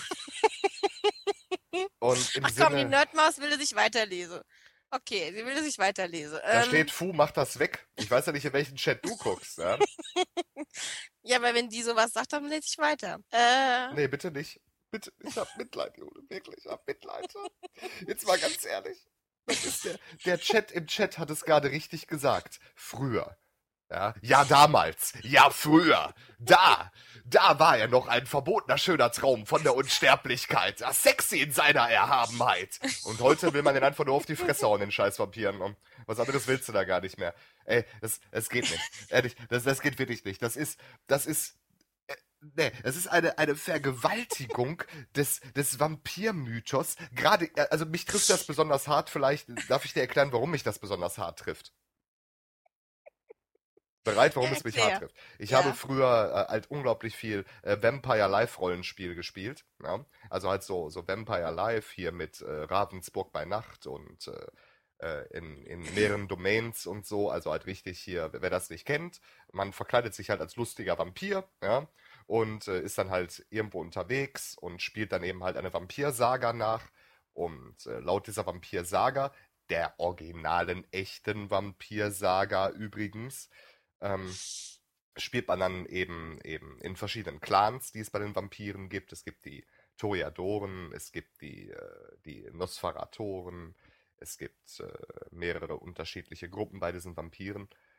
Und im Ach komm, die Sinne. Nerdmaus will, dass ich weiterlese. Okay, sie will, dass ich weiterlese. Da Ähm, steht, Fu, mach das weg. Ich weiß ja nicht, in welchen Chat du guckst. Ja? ja, weil wenn die sowas sagt, dann lese ich weiter. Äh, Nee, bitte nicht. Bitte, ich hab Mitleid, Jule. Wirklich, ich hab Mitleid. Jetzt mal ganz ehrlich. Das ist der, der Chat im Chat hat es gerade richtig gesagt. Früher. Ja, ja, damals. Ja, früher. Da. Da war er noch ein verbotener schöner Traum von der Unsterblichkeit. Ja, sexy in seiner Erhabenheit. Und heute will man den einfach nur auf die Fresse hauen, den scheiß Vampiren. Und was anderes willst du da gar nicht mehr. Ey, das, das geht nicht. Ehrlich, das, das geht wirklich nicht. Das ist, das ist, äh, nee, es ist eine, eine Vergewaltigung des, des Vampirmythos. Gerade, äh, also mich trifft das besonders hart. Vielleicht darf ich dir erklären, warum mich das besonders hart trifft. Bereit, ja, warum es mich hart erklär. trifft. Ich Ja. habe früher äh, halt unglaublich viel äh, Vampire Live Rollenspiel gespielt. Ja? Also halt so, so Vampire Live hier mit äh, Ravensburg bei Nacht und äh, äh, in, in mehreren Domains und so. Also halt richtig hier, wer das nicht kennt, man verkleidet sich halt als lustiger Vampir, ja, und äh, ist dann halt irgendwo unterwegs und spielt dann eben halt eine Vampirsaga nach. Und äh, laut dieser Vampirsaga, der originalen echten Vampirsaga übrigens, ähm, spielt man dann eben, eben in verschiedenen Clans, die es bei den Vampiren gibt. Es gibt die Toreadoren, es gibt die, äh, die Nosferatoren, es gibt äh, mehrere unterschiedliche Gruppen bei diesen Vampiren.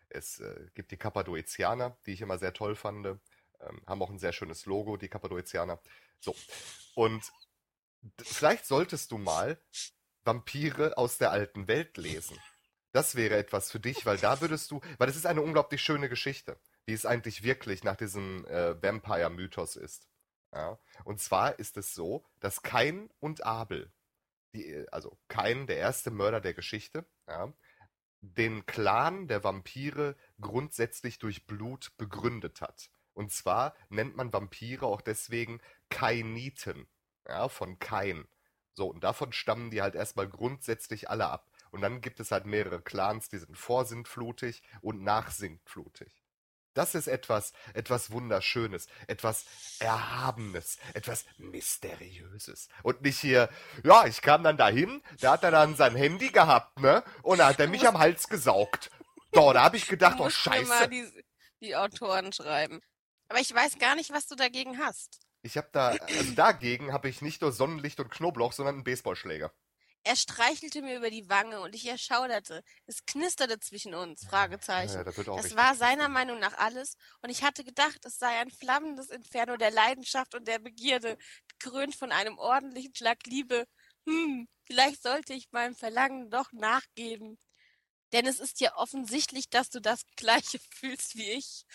Es äh, gibt die Kappadozianer, die ich immer sehr toll fand. Ähm, haben auch ein sehr schönes Logo, die Kappadozianer. So. Und d- vielleicht solltest du mal Vampire aus der alten Welt lesen. Das wäre etwas für dich, weil da würdest du, weil es ist eine unglaublich schöne Geschichte, wie es eigentlich wirklich nach diesem äh, Vampire-Mythos ist. Ja? Und zwar ist es so, dass Kain und Abel, die, äh, also Kain, der erste Mörder der Geschichte, ja, den Clan der Vampire grundsätzlich durch Blut begründet hat. Und zwar nennt man Vampire auch deswegen Kainiten, ja, von Kain. So, und davon stammen die halt erstmal grundsätzlich alle ab. Und dann gibt es halt mehrere Clans, die sind vorsintflutig und nachsintflutig. Das ist etwas, etwas Wunderschönes, etwas Erhabenes, etwas Mysteriöses. Und nicht hier, ja, ich kam dann dahin, da hat er dann sein Handy gehabt, ne? Und da hat er Du mich musst, am Hals gesaugt. So, da habe ich du gedacht, oh musst mir mal Scheiße. die, die Autoren schreiben. Aber ich weiß gar nicht, was du dagegen hast. Ich habe da, also dagegen habe ich nicht nur Sonnenlicht und Knoblauch, sondern einen Baseballschläger. Er streichelte mir über die Wange und ich erschauderte. Es knisterte zwischen uns, Ja, ja, Fragezeichen. da wird auch Das richtig war seiner knistern. Meinung nach alles und ich hatte gedacht, es sei ein flammendes Inferno der Leidenschaft und der Begierde, gekrönt von einem ordentlichen Schlag Liebe. Hm, vielleicht sollte ich meinem Verlangen doch nachgeben. Denn es ist ja offensichtlich, dass du das Gleiche fühlst wie ich.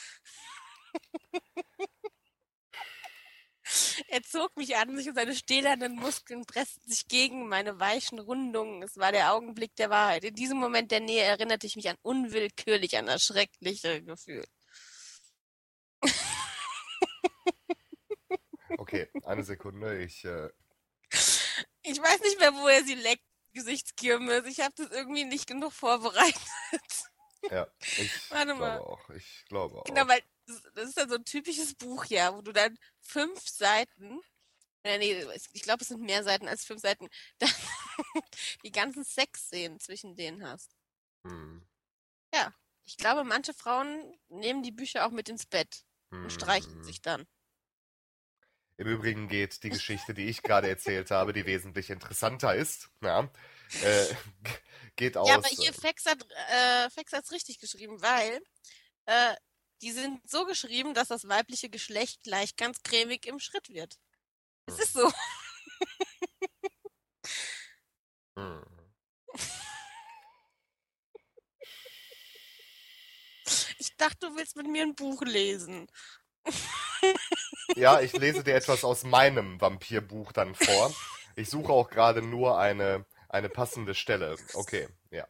Er zog mich an sich und seine stählernen Muskeln pressten sich gegen meine weichen Rundungen. Es war der Augenblick der Wahrheit. In diesem Moment der Nähe erinnerte ich mich an unwillkürlich an das schreckliche Gefühl. Okay, eine Sekunde, ich, äh, Ich weiß nicht mehr, wo er sie leckt, Gesichtskirmes. Ich habe das irgendwie nicht genug vorbereitet. ja, ich Warte glaube mal. auch, ich glaube Genau, auch. weil das, das ist ja so ein typisches Buch, ja, wo du dann fünf Seiten, äh, nee, es- ich glaube, es sind mehr Seiten als fünf Seiten, dann die ganzen Sexszenen zwischen denen hast. Hm, Ja, ich glaube, manche Frauen nehmen die Bücher auch mit ins Bett und streicheln hm. sich dann. Im Übrigen geht die Geschichte, die ich gerade erzählt habe, die wesentlich interessanter ist, ja, äh, geht Ja, aber aus, äh, hier Fex hat äh, Fex hat's richtig geschrieben, weil äh, die sind so geschrieben, dass das weibliche Geschlecht gleich ganz cremig im Schritt wird. Es hm, ist so. hm. Ich dachte, du willst mit mir ein Buch lesen. Ja, ich lese dir etwas aus meinem Vampirbuch dann vor. Ich suche auch gerade nur eine, eine passende Stelle. Okay, ja.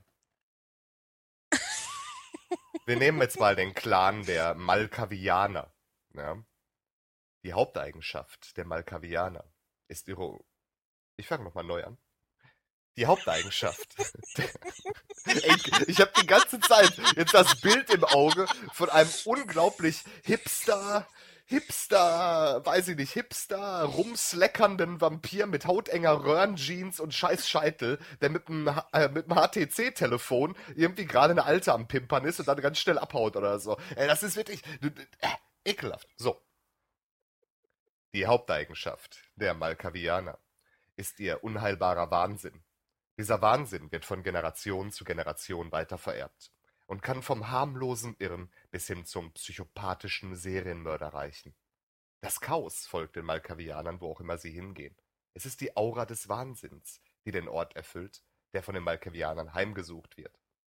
Wir nehmen jetzt mal den Clan der Malkavianer. Ja. Die Haupteigenschaft der Malkavianer ist ihre. Ich fange nochmal neu an. Die Haupteigenschaft. Ey, ich habe die ganze Zeit jetzt das Bild im Auge von einem unglaublich hipster, hipster, weiß ich nicht, hipster, rumsleckernden Vampir mit hautenger Röhrenjeans und scheiß Scheitel, der mit dem, äh, mit dem H T C-Telefon irgendwie gerade eine Alte am Pimpern ist und dann ganz schnell abhaut oder so. Ey, das ist wirklich äh, ekelhaft. So, die Haupteigenschaft der Malkavianer ist ihr unheilbarer Wahnsinn. Dieser Wahnsinn wird von Generation zu Generation weitervererbt und kann vom harmlosen Irren bis hin zum psychopathischen Serienmörder reichen. Das Chaos folgt den Malkavianern, wo auch immer sie hingehen. Es ist die Aura des Wahnsinns, die den Ort erfüllt, der von den Malkavianern heimgesucht wird.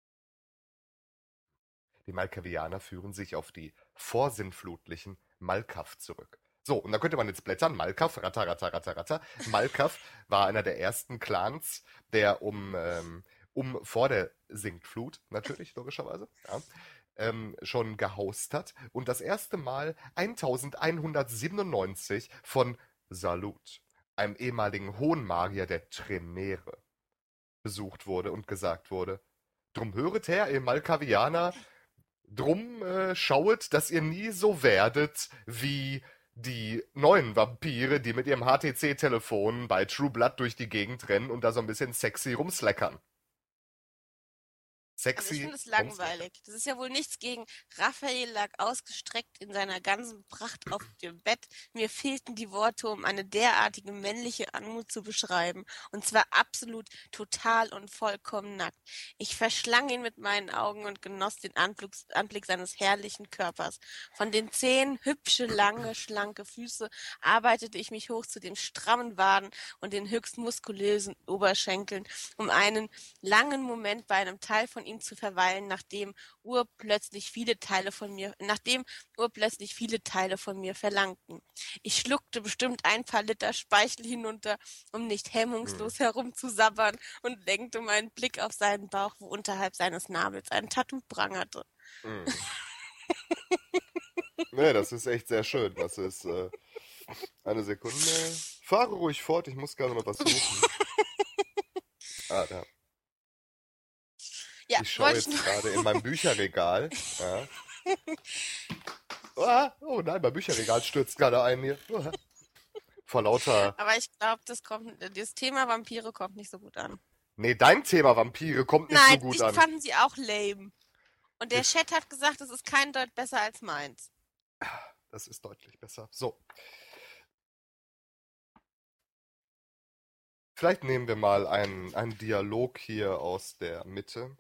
Die Malkavianer führen sich auf die vorsinnflutlichen Malkav zurück. So, und da könnte man jetzt blättern. Malkav, ratter, ratter, ratter, ratter. Malkav war einer der ersten Clans, der um, ähm, um vor der Sintflut, natürlich, logischerweise, ja, ähm, schon gehaust hat. Und das erste Mal elfhundertsiebenundneunzig von Salut, einem ehemaligen Hohenmagier der Tremere, besucht wurde und gesagt wurde, drum höret her, ihr Malkavianer, drum äh, schauet, dass ihr nie so werdet wie die neuen Vampire, die mit ihrem H T C-Telefon bei True Blood durch die Gegend rennen und da so ein bisschen sexy rumslackern. Also ich Sexy, finde es komm's lecker. langweilig. Das ist ja wohl nichts gegen Raphael lag ausgestreckt in seiner ganzen Pracht auf dem Bett. Mir fehlten die Worte, um eine derartige männliche Anmut zu beschreiben. Und zwar absolut, total und vollkommen nackt. Ich verschlang ihn mit meinen Augen und genoss den Anblick, Anblick seines herrlichen Körpers. Von den Zehen, hübsche, lange, schlanke Füße, arbeitete ich mich hoch zu den strammen Waden und den höchst muskulösen Oberschenkeln, um einen langen Moment bei einem Teil von ihm zu verweilen, nachdem urplötzlich viele Teile von mir, nachdem urplötzlich viele Teile von mir verlangten. Ich schluckte bestimmt ein paar Liter Speichel hinunter, um nicht Hm. hemmungslos herumzusabbern und lenkte meinen Blick auf seinen Bauch, wo unterhalb seines Nabels ein Tattoo prangerte. Hm. Nee, das ist echt sehr schön. Das ist äh, eine Sekunde. Fahre ruhig fort, ich muss gerade noch was suchen. Ah, da. Ja, Ich schaue wollte ich jetzt nur. gerade in meinem Bücherregal. Ja. Ah, oh nein, mein Bücherregal stürzt gerade ein hier. Ah. Vor lauter. Aber ich glaube, das kommt, das Thema Vampire kommt nicht so gut an. Nee, dein Thema Vampire kommt nicht so Nein, gut ich an. fanden sie auch lame. Und der Ist, Chat hat gesagt, es ist kein Deut besser als meins. das ist deutlich besser. So. Vielleicht nehmen wir mal einen, einen Dialog hier aus der Mitte.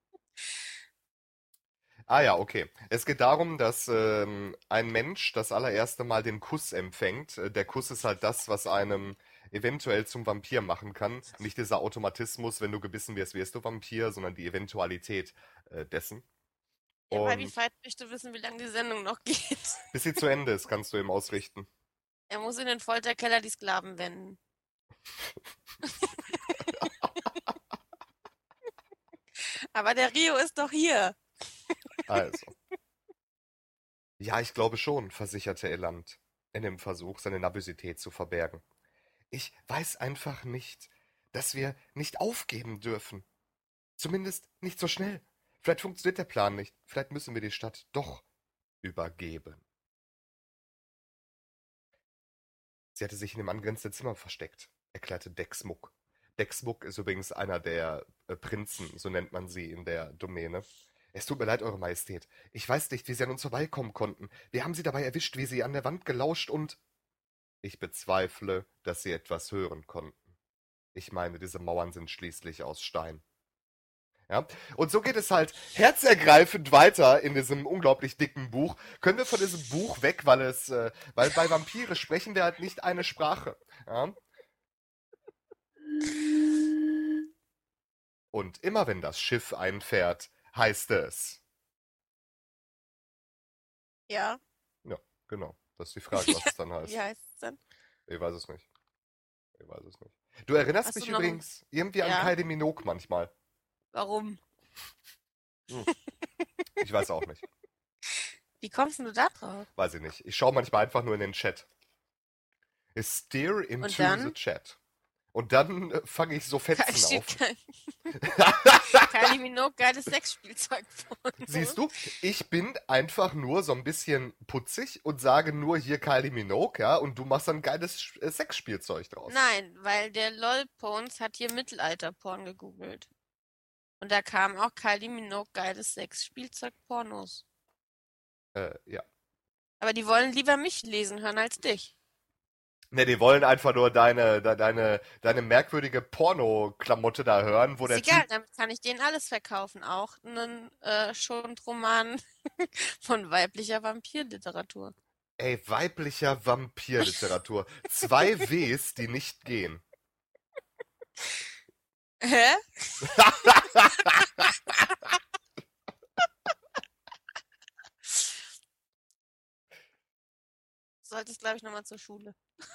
Ah ja, okay. Es geht darum, dass ähm, ein Mensch das allererste Mal den Kuss empfängt. Äh, Der Kuss ist halt das, was einem eventuell zum Vampir machen kann. Nicht dieser Automatismus, wenn du gebissen wirst, wirst du Vampir, sondern die Eventualität äh, dessen. Der Und Vibe möchte wissen, wie lange die Sendung noch geht. bis sie zu Ende ist, kannst du ihm ausrichten. Er muss in den Folterkeller die Sklaven wenden. Aber der Rio ist doch hier. Also. Ja, ich glaube schon, versicherte Eland, in dem Versuch, seine Nervosität zu verbergen. Ich weiß einfach nicht, dass wir nicht aufgeben dürfen. Zumindest nicht so schnell. Vielleicht funktioniert der Plan nicht. Vielleicht müssen wir die Stadt doch übergeben. Sie hatte sich in dem angrenzenden Zimmer versteckt, erklärte Dexmuck. Dexmuck ist übrigens einer der äh, Prinzen, so nennt man sie in der Domäne. Es tut mir leid, Eure Majestät. Ich weiß nicht, wie Sie an uns vorbeikommen konnten. Wir haben Sie dabei erwischt, wie Sie an der Wand gelauscht und... Ich bezweifle, dass Sie etwas hören konnten. Ich meine, diese Mauern sind schließlich aus Stein. Ja? Und so geht es halt herzergreifend weiter in diesem unglaublich dicken Buch. Können wir von diesem Buch weg, weil es, äh, weil bei Vampire sprechen wir halt nicht eine Sprache. Ja? Und immer wenn das Schiff einfährt, heißt es. Ja. Ja, genau. Das ist die Frage, was es dann heißt. Wie heißt es denn? Ich weiß es nicht. Ich weiß es nicht. Du erinnerst Hast mich du noch ein... übrigens irgendwie an Ja. Kylie Minogue manchmal. Warum? Hm. Ich weiß auch nicht. Wie kommst denn du da drauf? Weiß ich nicht. Ich schaue manchmal einfach nur in den Chat. Ich steer into Und dann? the chat. Und dann äh, fange ich so Fetzen Steht auf. kein... Kylie Minogue, geiles Sexspielzeug. Siehst du, ich bin einfach nur so ein bisschen putzig und sage nur hier Kylie Minogue, ja, und du machst dann geiles Sch- äh, Sexspielzeug draus. Nein, weil der LOL-Pons hat hier Mittelalter-Porn gegoogelt. Und da kam auch Kylie Minogue geiles Sexspielzeug-Pornos. Äh, ja. Aber die wollen lieber mich lesen hören als dich. Ne, die wollen einfach nur deine, de, deine, deine merkwürdige Porno-Klamotte da hören, wo Ist der egal, Typ... damit kann ich denen alles verkaufen. Auch einen äh, Schundroman von weiblicher Vampirliteratur. Ey, weiblicher Vampirliteratur. Zwei Ws, die nicht gehen. Hä? Solltest, glaube ich, nochmal zur Schule.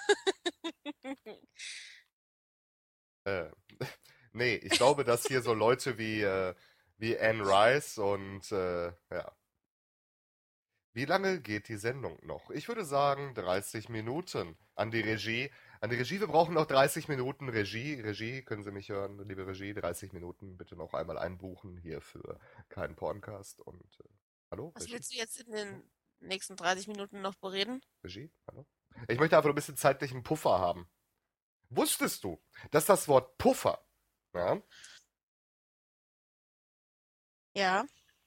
Äh, nee, ich glaube, dass hier so Leute wie, äh, wie Anne Rice und, äh, ja. Wie lange geht die Sendung noch? Ich würde sagen dreißig Minuten. An die Regie. An die Regie, wir brauchen noch dreißig Minuten Regie. Regie, können Sie mich hören, liebe Regie? dreißig Minuten bitte noch einmal einbuchen hier für keinen Porncast. Und, äh, hallo? Was Regie? willst du jetzt in den nächsten dreißig Minuten noch bereden? Regie? Hallo? Ich möchte einfach nur ein bisschen zeitlichen Puffer haben. Wusstest du, dass das Wort Puffer, ja, Ja.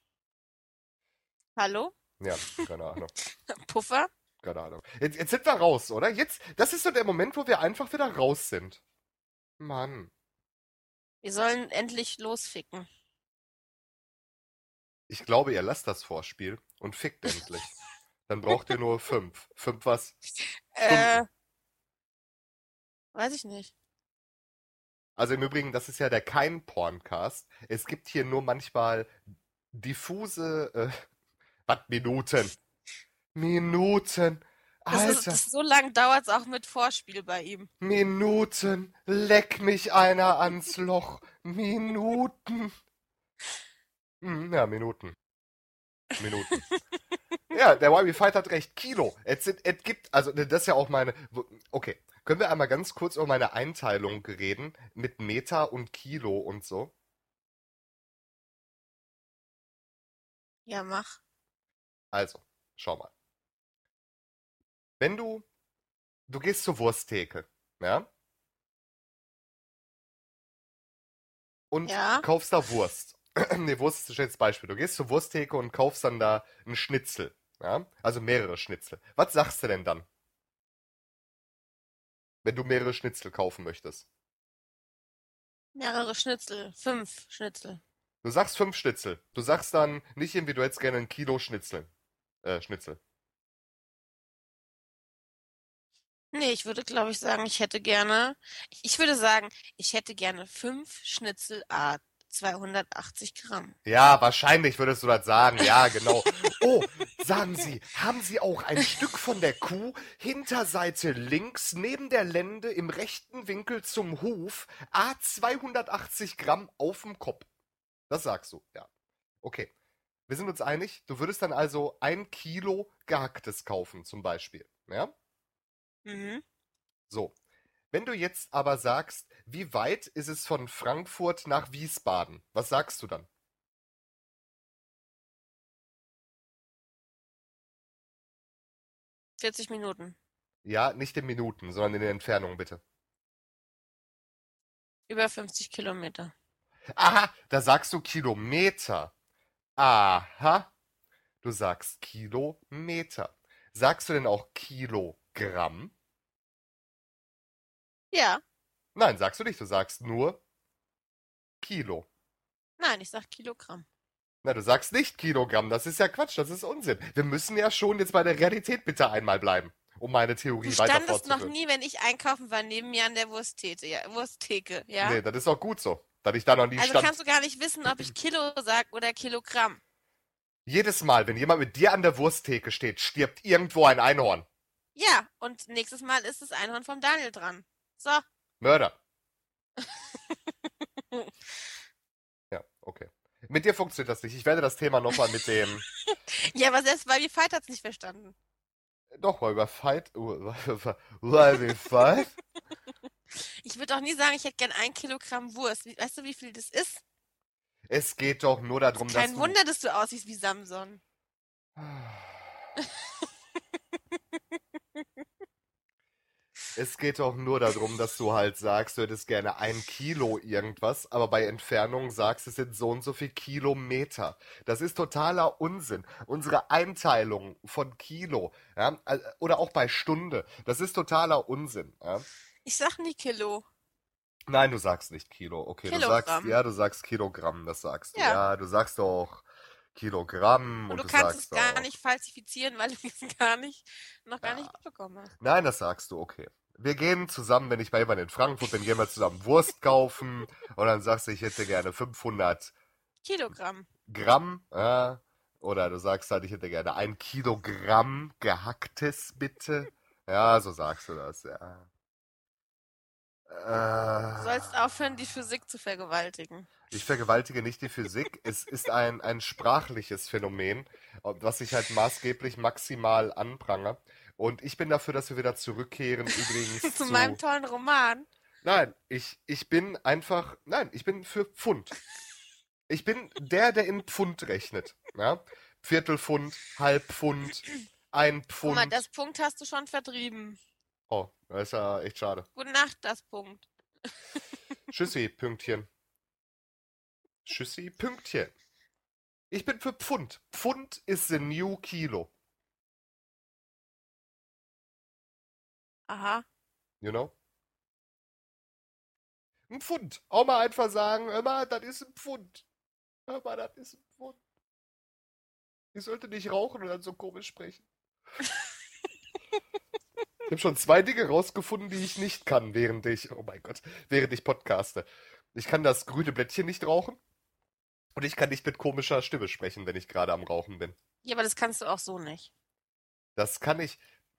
Hallo? Ja, keine Ahnung. Puffer? Keine Ahnung. Jetzt, jetzt sind wir raus, oder? Jetzt, das ist so der Moment, wo wir einfach wieder raus sind. Mann. Wir sollen endlich losficken. Ich glaube, ihr lasst das Vorspiel und fickt endlich. Dann braucht ihr nur fünf. Fünf was? Äh, Stunden. weiß ich nicht. Also im Übrigen, das ist ja der kein-Porncast. Es gibt hier nur manchmal diffuse, äh, was, Minuten? Minuten. Das ist, Alter. das so lang dauert es auch mit Vorspiel bei ihm. Minuten. Leck mich einer ans Loch. Minuten. Hm, ja, Minuten. Minuten. Ja, der Why We Fight hat recht. Kilo. Es, sind, es gibt, also das ist ja auch meine. Okay, können wir einmal ganz kurz über meine Einteilung reden mit Meter und Kilo und so? Ja, mach. Also, schau mal. Wenn du, du gehst zur Wursttheke, ja, und Ja, kaufst da Wurst. Nee, Wurst ist ein schlechtes Beispiel. Du gehst zur Wursttheke und kaufst dann da einen Schnitzel, ja, also mehrere Schnitzel. Was sagst du denn dann, wenn du mehrere Schnitzel kaufen möchtest? mehrere Schnitzel. Fünf Schnitzel. Du sagst fünf Schnitzel. Du sagst dann nicht irgendwie, du hättest gerne ein Kilo Schnitzel. Äh, Schnitzel. Nee, ich würde, glaube ich, sagen, ich hätte gerne. Ich, ich würde sagen, ich hätte gerne fünf Schnitzel A zweihundertachtzig Gramm. Ja, wahrscheinlich würdest du das sagen. Ja, genau. Oh, sagen Sie, haben Sie auch ein Stück von der Kuh, Hinterseite links, neben der Lende, im rechten Winkel zum Huf, A zweihundertachtzig Gramm auf dem Kopf? Das sagst du, ja. Okay. Wir sind uns einig. Du würdest dann also ein Kilo Gehacktes kaufen, zum Beispiel. Ja? Mhm. So. Wenn du jetzt aber sagst, wie weit ist es von Frankfurt nach Wiesbaden? Was sagst du dann? vierzig Minuten. Ja, nicht in Minuten, sondern in der Entfernung, bitte. Über fünfzig Kilometer. Aha, da sagst du Kilometer. Aha, du sagst Kilometer. Sagst du denn auch Kilogramm? Ja. Nein, sagst du nicht, du sagst nur Kilo. Nein, ich sag Kilogramm. Na, du sagst nicht Kilogramm, das ist ja Quatsch, das ist Unsinn. Wir müssen ja schon jetzt bei der Realität bitte einmal bleiben, um meine Du Theorie weiter standest noch fortzuführen. nie, wenn ich einkaufen war, neben mir an der Wursttheke, ja, Wursttheke, ja? Nee, das ist auch gut so, dass ich da noch nie Also stand. kannst du gar nicht wissen, ob ich Kilo sag oder Kilogramm. Jedes Mal, wenn jemand mit dir an der Wursttheke steht, stirbt irgendwo ein Einhorn. Ja, und nächstes Mal ist das Einhorn vom Daniel dran. So. Mörder. Ja, okay. Mit dir funktioniert das nicht. Ich werde das Thema nochmal mit dem. Ja, aber selbst Baby Fight hat's nicht verstanden. Doch mal über Fight. Über Fight? Ich würde auch nie sagen, ich hätte gern ein Kilogramm Wurst. Wie- Weißt du, wie viel das ist? Es geht doch nur Ist darum, dass kein du. Wunder, dass du aussiehst wie Samson. Es geht doch nur darum, dass du halt sagst, du hättest gerne ein Kilo irgendwas, aber bei Entfernung sagst, es sind so und so viel Kilometer. Das ist totaler Unsinn. Unsere Einteilung von Kilo, ja, äh, oder auch bei Stunde, das ist totaler Unsinn. Ja. Ich sag nie Kilo. Nein, du sagst nicht Kilo. Okay, du sagst, Kilogramm. ja, du sagst Kilogramm, das sagst du. Ja. Ja, du sagst auch Kilogramm Und und du du kannst es sagst gar auch. nicht falsifizieren, weil du es gar nicht, noch gar nicht Ja. mitbekommen hast. Nein, das sagst du, okay. Wir gehen zusammen, wenn ich bei jemandem in Frankfurt bin, gehen wir zusammen Wurst kaufen und dann sagst du, ich hätte gerne fünfhundert Kilogramm. Gramm, ja, oder du sagst halt, ich hätte gerne ein Kilogramm gehacktes, bitte. Ja, so sagst du das, ja. Du Äh, sollst aufhören, die Physik zu vergewaltigen. Ich vergewaltige nicht die Physik. Es ist ein, ein sprachliches Phänomen, was ich halt maßgeblich maximal anprangere. Und ich bin dafür, dass wir wieder zurückkehren, übrigens Zu meinem zu. tollen Roman. Nein, ich, ich bin einfach. Nein, ich bin für Pfund. Ich bin der, der in Pfund rechnet. Ja? Viertelpfund, Halbpfund, ein Guck mal, das Pfund. Punkt hast du schon vertrieben. Oh, das ist ja echt schade. Gute Nacht, das Punkt. Tschüssi, Pünktchen. Tschüssi, Pünktchen. Ich bin für Pfund. Pfund is the new Kilo. Aha. You know? Ein Pfund. Auch mal einfach sagen, hör mal, das ist ein Pfund. Hör mal, das ist ein Pfund. Ich sollte nicht rauchen und dann so komisch sprechen. Ich habe schon zwei Dinge rausgefunden, die ich nicht kann, während ich, oh mein Gott, während ich podcaste. Ich kann das grüne Blättchen nicht rauchen und ich kann nicht mit komischer Stimme sprechen, wenn ich gerade am Rauchen bin. Ja, aber das kannst du auch so nicht. Das kann ich.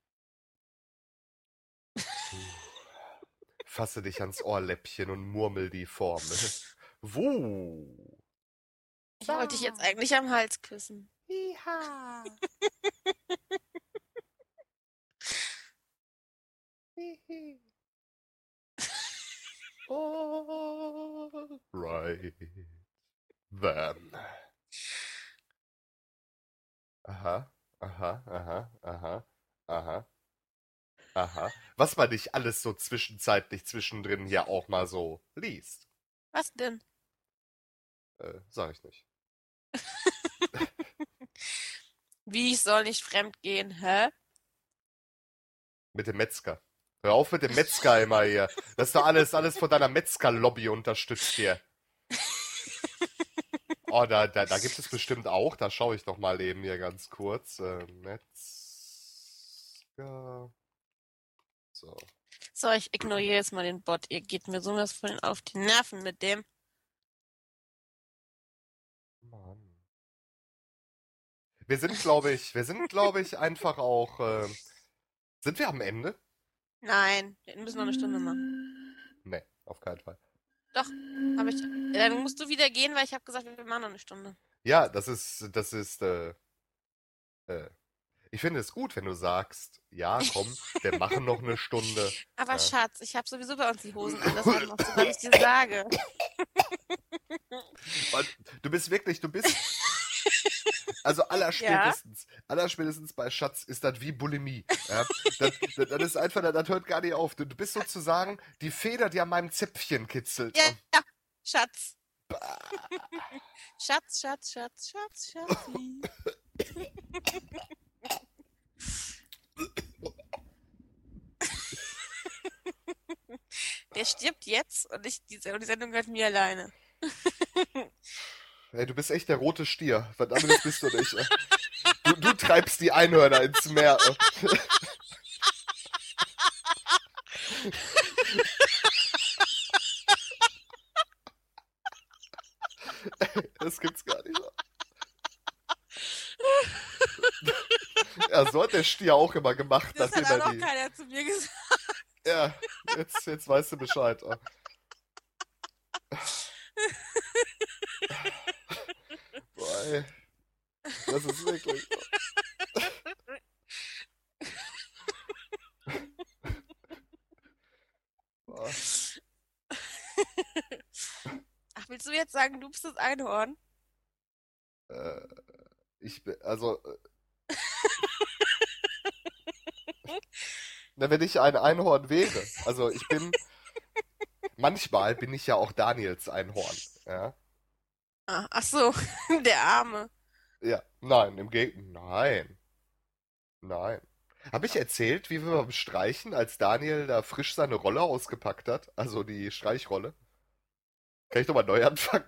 Fasse dich ans Ohrläppchen und murmel die Formel. Wuh. Ich wollte dich jetzt eigentlich am Hals küssen. Iha. All right. Then. Aha, aha, aha, aha, aha, aha. Was man nicht alles so zwischenzeitlich zwischendrin hier auch mal so liest. Was denn? Äh, sag ich nicht. Wie, ich soll nicht fremd gehen, hä? Mit dem Metzger. Hör auf mit dem Metzger immer hier. Das ist doch alles, alles von deiner Metzger-Lobby unterstützt hier. Oh, da, da, da gibt es bestimmt auch. Da schaue ich doch mal eben hier ganz kurz. Äh, Metzger. So. So, ich ignoriere jetzt mal den Bot. Ihr geht mir sowas von auf die Nerven mit dem. Mann. Wir sind, glaube ich, wir sind, glaube ich, einfach auch. Äh, sind wir am Ende? Nein, wir müssen noch eine Stunde machen. Nee, auf keinen Fall. Doch, habe ich. Ja, dann musst du wieder gehen, weil ich habe gesagt, wir machen noch eine Stunde. Ja, das ist, das ist, äh, äh, ich finde es gut, wenn du sagst, ja, komm, wir machen noch eine Stunde. Aber Ja. Schatz, ich habe sowieso bei uns die Hosen an, das machst du, was ich dir sage. Und du bist wirklich, du bist. Also allerspätestens, ja? allerspätestens bei Schatz ist das wie Bulimie. Ja? Das, das, das ist einfach, das hört gar nicht auf. Du, du bist sozusagen die Feder, die an meinem Zäpfchen kitzelt. Ja, ja, Schatz. Schatz, Schatz, Schatz, Schatz, Schatzi. Der stirbt jetzt und ich, die, die Sendung gehört mir alleine. Ey, du bist echt der rote Stier. Was anderes bist du nicht. Du, du treibst die Einhörner ins Meer. Das gibt's gar nicht. Ja, so hat der Stier auch immer gemacht. Das hat auch noch die... keiner zu mir gesagt. Ja, jetzt, jetzt weißt du Bescheid. Boah, ey. Das ist wirklich... Boah. Ach, willst du jetzt sagen, du bist das Einhorn? Äh, ich bin, also... Na, wenn ich ein Einhorn wäre, also ich bin... Manchmal bin ich ja auch Daniels Einhorn, ja. Ah, ach so, der Arme. Ja, nein, im Gegenteil, nein. Nein. Habe ich erzählt, wie wir beim Streichen, als Daniel da frisch seine Rolle ausgepackt hat? Also die Streichrolle. Kann ich nochmal neu anfangen?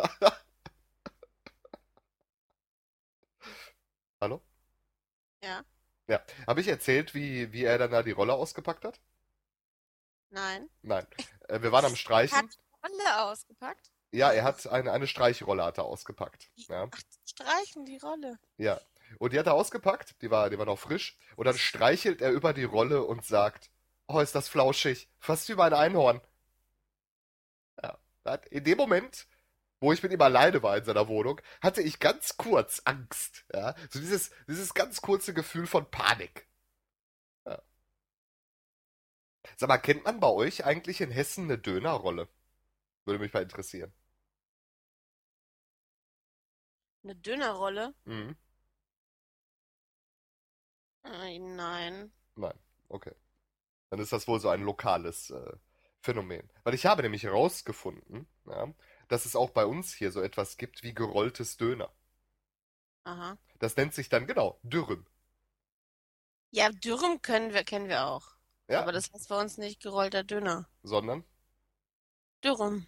Hallo? Ja. Ja. Habe ich erzählt, wie, wie er dann da die Rolle ausgepackt hat? Nein. Nein. Äh, wir waren am Streichen. Hat die Rolle ausgepackt? Ja, er hat eine, eine Streichrolle hat er ausgepackt. Ja. Ach, streichen die Rolle. Ja. Und die hat er ausgepackt, die war, die war noch frisch. Und dann streichelt er über die Rolle und sagt, oh, ist das flauschig, fast wie mein Einhorn. Ja. In dem Moment, wo ich mit ihm alleine war in seiner Wohnung, hatte ich ganz kurz Angst. Ja. So dieses, dieses ganz kurze Gefühl von Panik. Ja. Sag mal, kennt man bei euch eigentlich in Hessen eine Dönerrolle? Würde mich mal interessieren. Eine Dönerrolle? Mhm. Äh, nein. Nein, okay. Dann ist das wohl so ein lokales äh, Phänomen. Weil ich habe nämlich herausgefunden, ja, dass es auch bei uns hier so etwas gibt wie gerolltes Döner. Aha. Das nennt sich dann, genau, Dürüm. Ja, Dürüm können wir, kennen wir auch. Ja, Aber das heißt bei uns nicht gerollter Döner. sondern? Dürüm.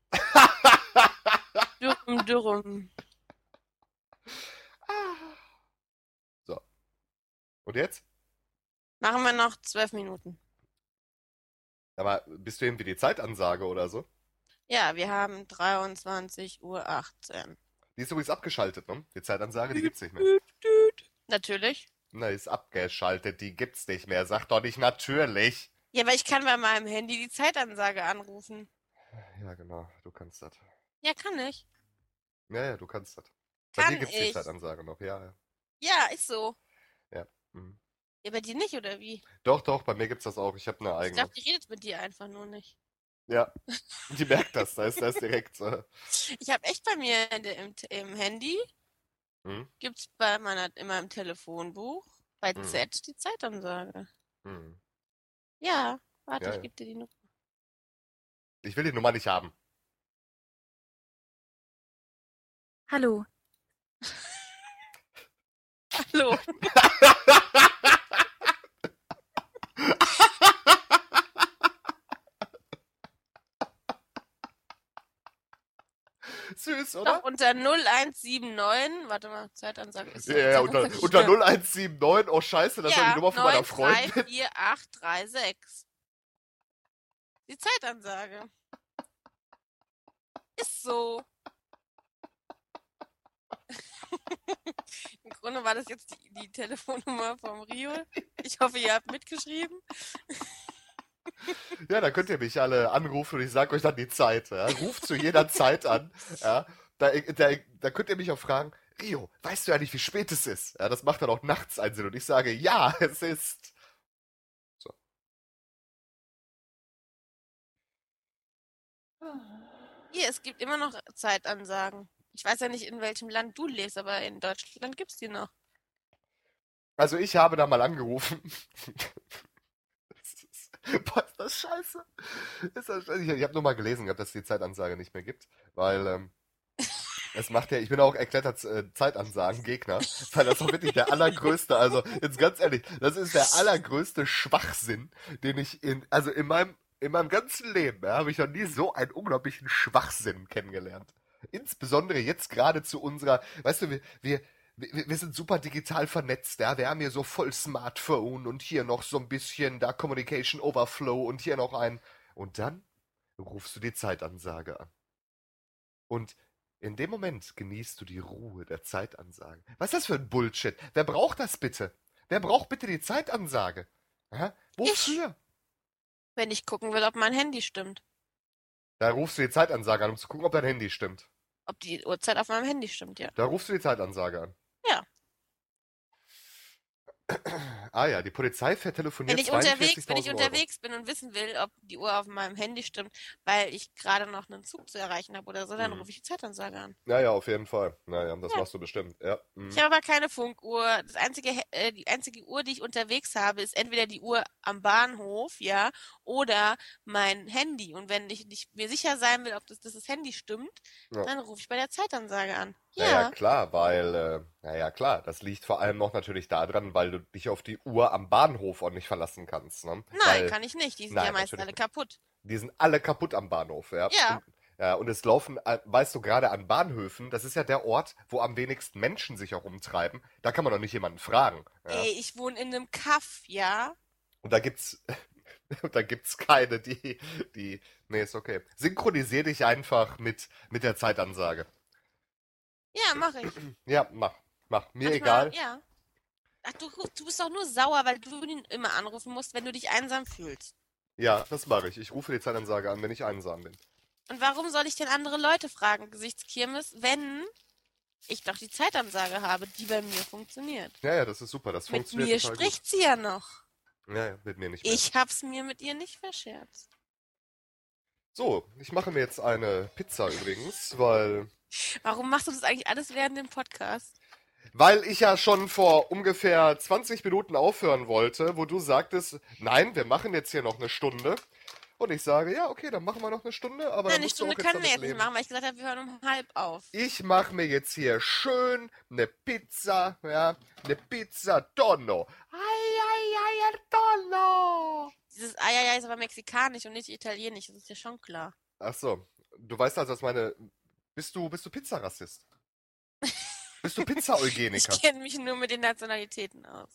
Dürüm, Dürüm. So, und jetzt? Machen wir noch zwölf Minuten. Aber bist du irgendwie die Zeitansage oder so? Ja, wir haben dreiundzwanzig Uhr achtzehn. Die ist übrigens abgeschaltet, ne? Die Zeitansage, die gibt's nicht mehr. Düt, düt. Natürlich. Na, ist abgeschaltet, die gibt's nicht mehr. Sag doch nicht natürlich. Ja, aber ich kann bei meinem Handy die Zeitansage anrufen. Ja, genau, du kannst das. Ja, kann ich. Ja, ja, du kannst das. Bei Kann dir gibt's die ich. Zeitansage noch, ja, ja. Ja, ist so. Ja. Mhm. Ja, bei dir nicht, oder wie? Doch, doch, bei mir gibt's das auch. Ich habe eine Ich eigene. glaube, die redet mit dir einfach nur nicht. Ja, die merkt das, da ist das direkt. Äh, Ich habe echt bei mir in der- im, im Handy, hm? gibt's bei meiner, in meinem Telefonbuch, bei Hm. Z die Zeitansage. Hm. Ja, warte, Ja, ich ja. gebe dir die Nummer. Ich will die Nummer nicht haben. Hallo. Hallo. Süß, Doch, oder? unter null eins sieben neun, warte mal, Zeitansage ist Ja, ja, ja, unter, Zeitansage unter nicht null eins sieben neun, oh scheiße, das ist doch die Ja, Nummer von meiner neun drei Freundin. vier acht drei sechs. Die Zeitansage. Ist so. Im Grunde war das jetzt die, die Telefonnummer vom Rio. Ich hoffe, ihr habt mitgeschrieben. Ja, da könnt ihr mich alle anrufen und ich sag euch dann die Zeit. Ja. Ruft zu jeder Zeit an. Ja. Da, da, da könnt ihr mich auch fragen, Rio, weißt du eigentlich, wie spät es ist? Ja, das macht dann auch nachts einen Sinn und ich sage, ja, es ist. So. Hier, es gibt immer noch Zeitansagen. Ich weiß ja nicht, in welchem Land du lebst, aber in Deutschland gibt es die noch. Also ich habe da mal angerufen. Das ist, boah, ist das scheiße. Ist das scheiße. Ich, ich habe nur mal gelesen gehabt, dass es die Zeitansage nicht mehr gibt, weil ähm, es macht ja, ich bin auch erklärter Z- äh, Zeitansagengegner, weil das auch wirklich der allergrößte, also jetzt ganz ehrlich, das ist der allergrößte Schwachsinn, den ich in, also in meinem, in meinem ganzen Leben, ja, habe ich noch nie so einen unglaublichen Schwachsinn kennengelernt. Insbesondere jetzt gerade zu unserer, weißt du, wir, wir, wir, wir sind super digital vernetzt, ja, wir haben hier so voll Smartphone und hier noch so ein bisschen da Communication Overflow und hier noch ein, und dann rufst du die Zeitansage an. Und in dem Moment genießt du die Ruhe der Zeitansage. Was ist das für ein Bullshit? Wer braucht das bitte? Wer braucht bitte die Zeitansage? Ja? Wofür? Wenn ich gucken will, ob mein Handy stimmt. Da rufst du die Zeitansage an, um zu gucken, ob dein Handy stimmt. Ob die Uhrzeit auf meinem Handy stimmt, ja. Da rufst du die Zeitansage an. Ja. Ah ja, die Polizei vertelefoniert Wenn ich unterwegs, wenn ich zweiundvierzigtausend Euro. unterwegs bin und wissen will, ob die Uhr auf meinem Handy stimmt, weil ich gerade noch einen Zug zu erreichen habe oder so, dann Mhm. rufe ich die Zeitansage an. Ja, ja, auf jeden Fall. Naja, das Ja. machst du bestimmt. Ja. Mhm. Ich habe aber keine Funkuhr. Das einzige, He- äh, die einzige Uhr, die ich unterwegs habe, ist entweder die Uhr am Bahnhof, ja, oder mein Handy. Und wenn ich nicht mir sicher sein will, ob das, dass das Handy stimmt, Ja. dann rufe ich bei der Zeitansage an. Naja, Ja. klar, weil, äh, naja, klar, das liegt vor allem noch natürlich daran, weil du dich auf die Uhr am Bahnhof auch nicht verlassen kannst, ne? Nein, Weil kann ich nicht. Die sind Nein, ja meist natürlich alle nicht. kaputt. die sind alle kaputt am Bahnhof, ja. Ja. Und, ja, und es laufen, äh, weißt du, gerade an Bahnhöfen, das ist ja der Ort, wo am wenigsten Menschen sich auch umtreiben. Da kann man doch nicht jemanden fragen. Ja. Ey, ich wohne in einem Kaff, ja. Und da gibt's, und da gibt's keine, die, die, nee, ist okay. Synchronisier dich einfach mit, mit der Zeitansage. Ja, mache ich. Ja, mach, mach. Mir Manchmal, egal. ja. Ach, du, du bist doch nur sauer, weil du ihn immer anrufen musst, wenn du dich einsam fühlst. Ja, das mache ich. Ich rufe die Zeitansage an, wenn ich einsam bin. Und warum soll ich denn andere Leute fragen, Gesichtskirmes, wenn ich doch die Zeitansage habe, die bei mir funktioniert? Ja, ja, das ist super. Das Mit funktioniert mir total spricht sie ja noch. gut. Ja, ja, mit mir nicht mehr. Ich hab's mir mit ihr nicht verscherzt. So, ich mache mir jetzt eine Pizza übrigens, weil, Warum machst du das eigentlich alles während dem Podcast? weil ich ja schon vor ungefähr zwanzig Minuten aufhören wollte, wo du sagtest, nein, wir machen jetzt hier noch eine Stunde. Und ich sage, ja, okay, dann machen wir noch eine Stunde, aber Nein, dann eine musst du auch Stunde jetzt können wir damit jetzt nicht leben. machen, weil ich gesagt habe, wir hören um halb auf. Ich mache mir jetzt hier schön eine Pizza, ja, eine Pizza Tonno. Ai, ai, ai, el Tonno. Dieses Eieiei ist aber mexikanisch und nicht italienisch, das ist ja schon klar. Ach so, du weißt also, was meine... Bist du, bist du Pizzarassist? Bist du Ich Pizza-Eugeniker? kenne mich nur mit den Nationalitäten aus.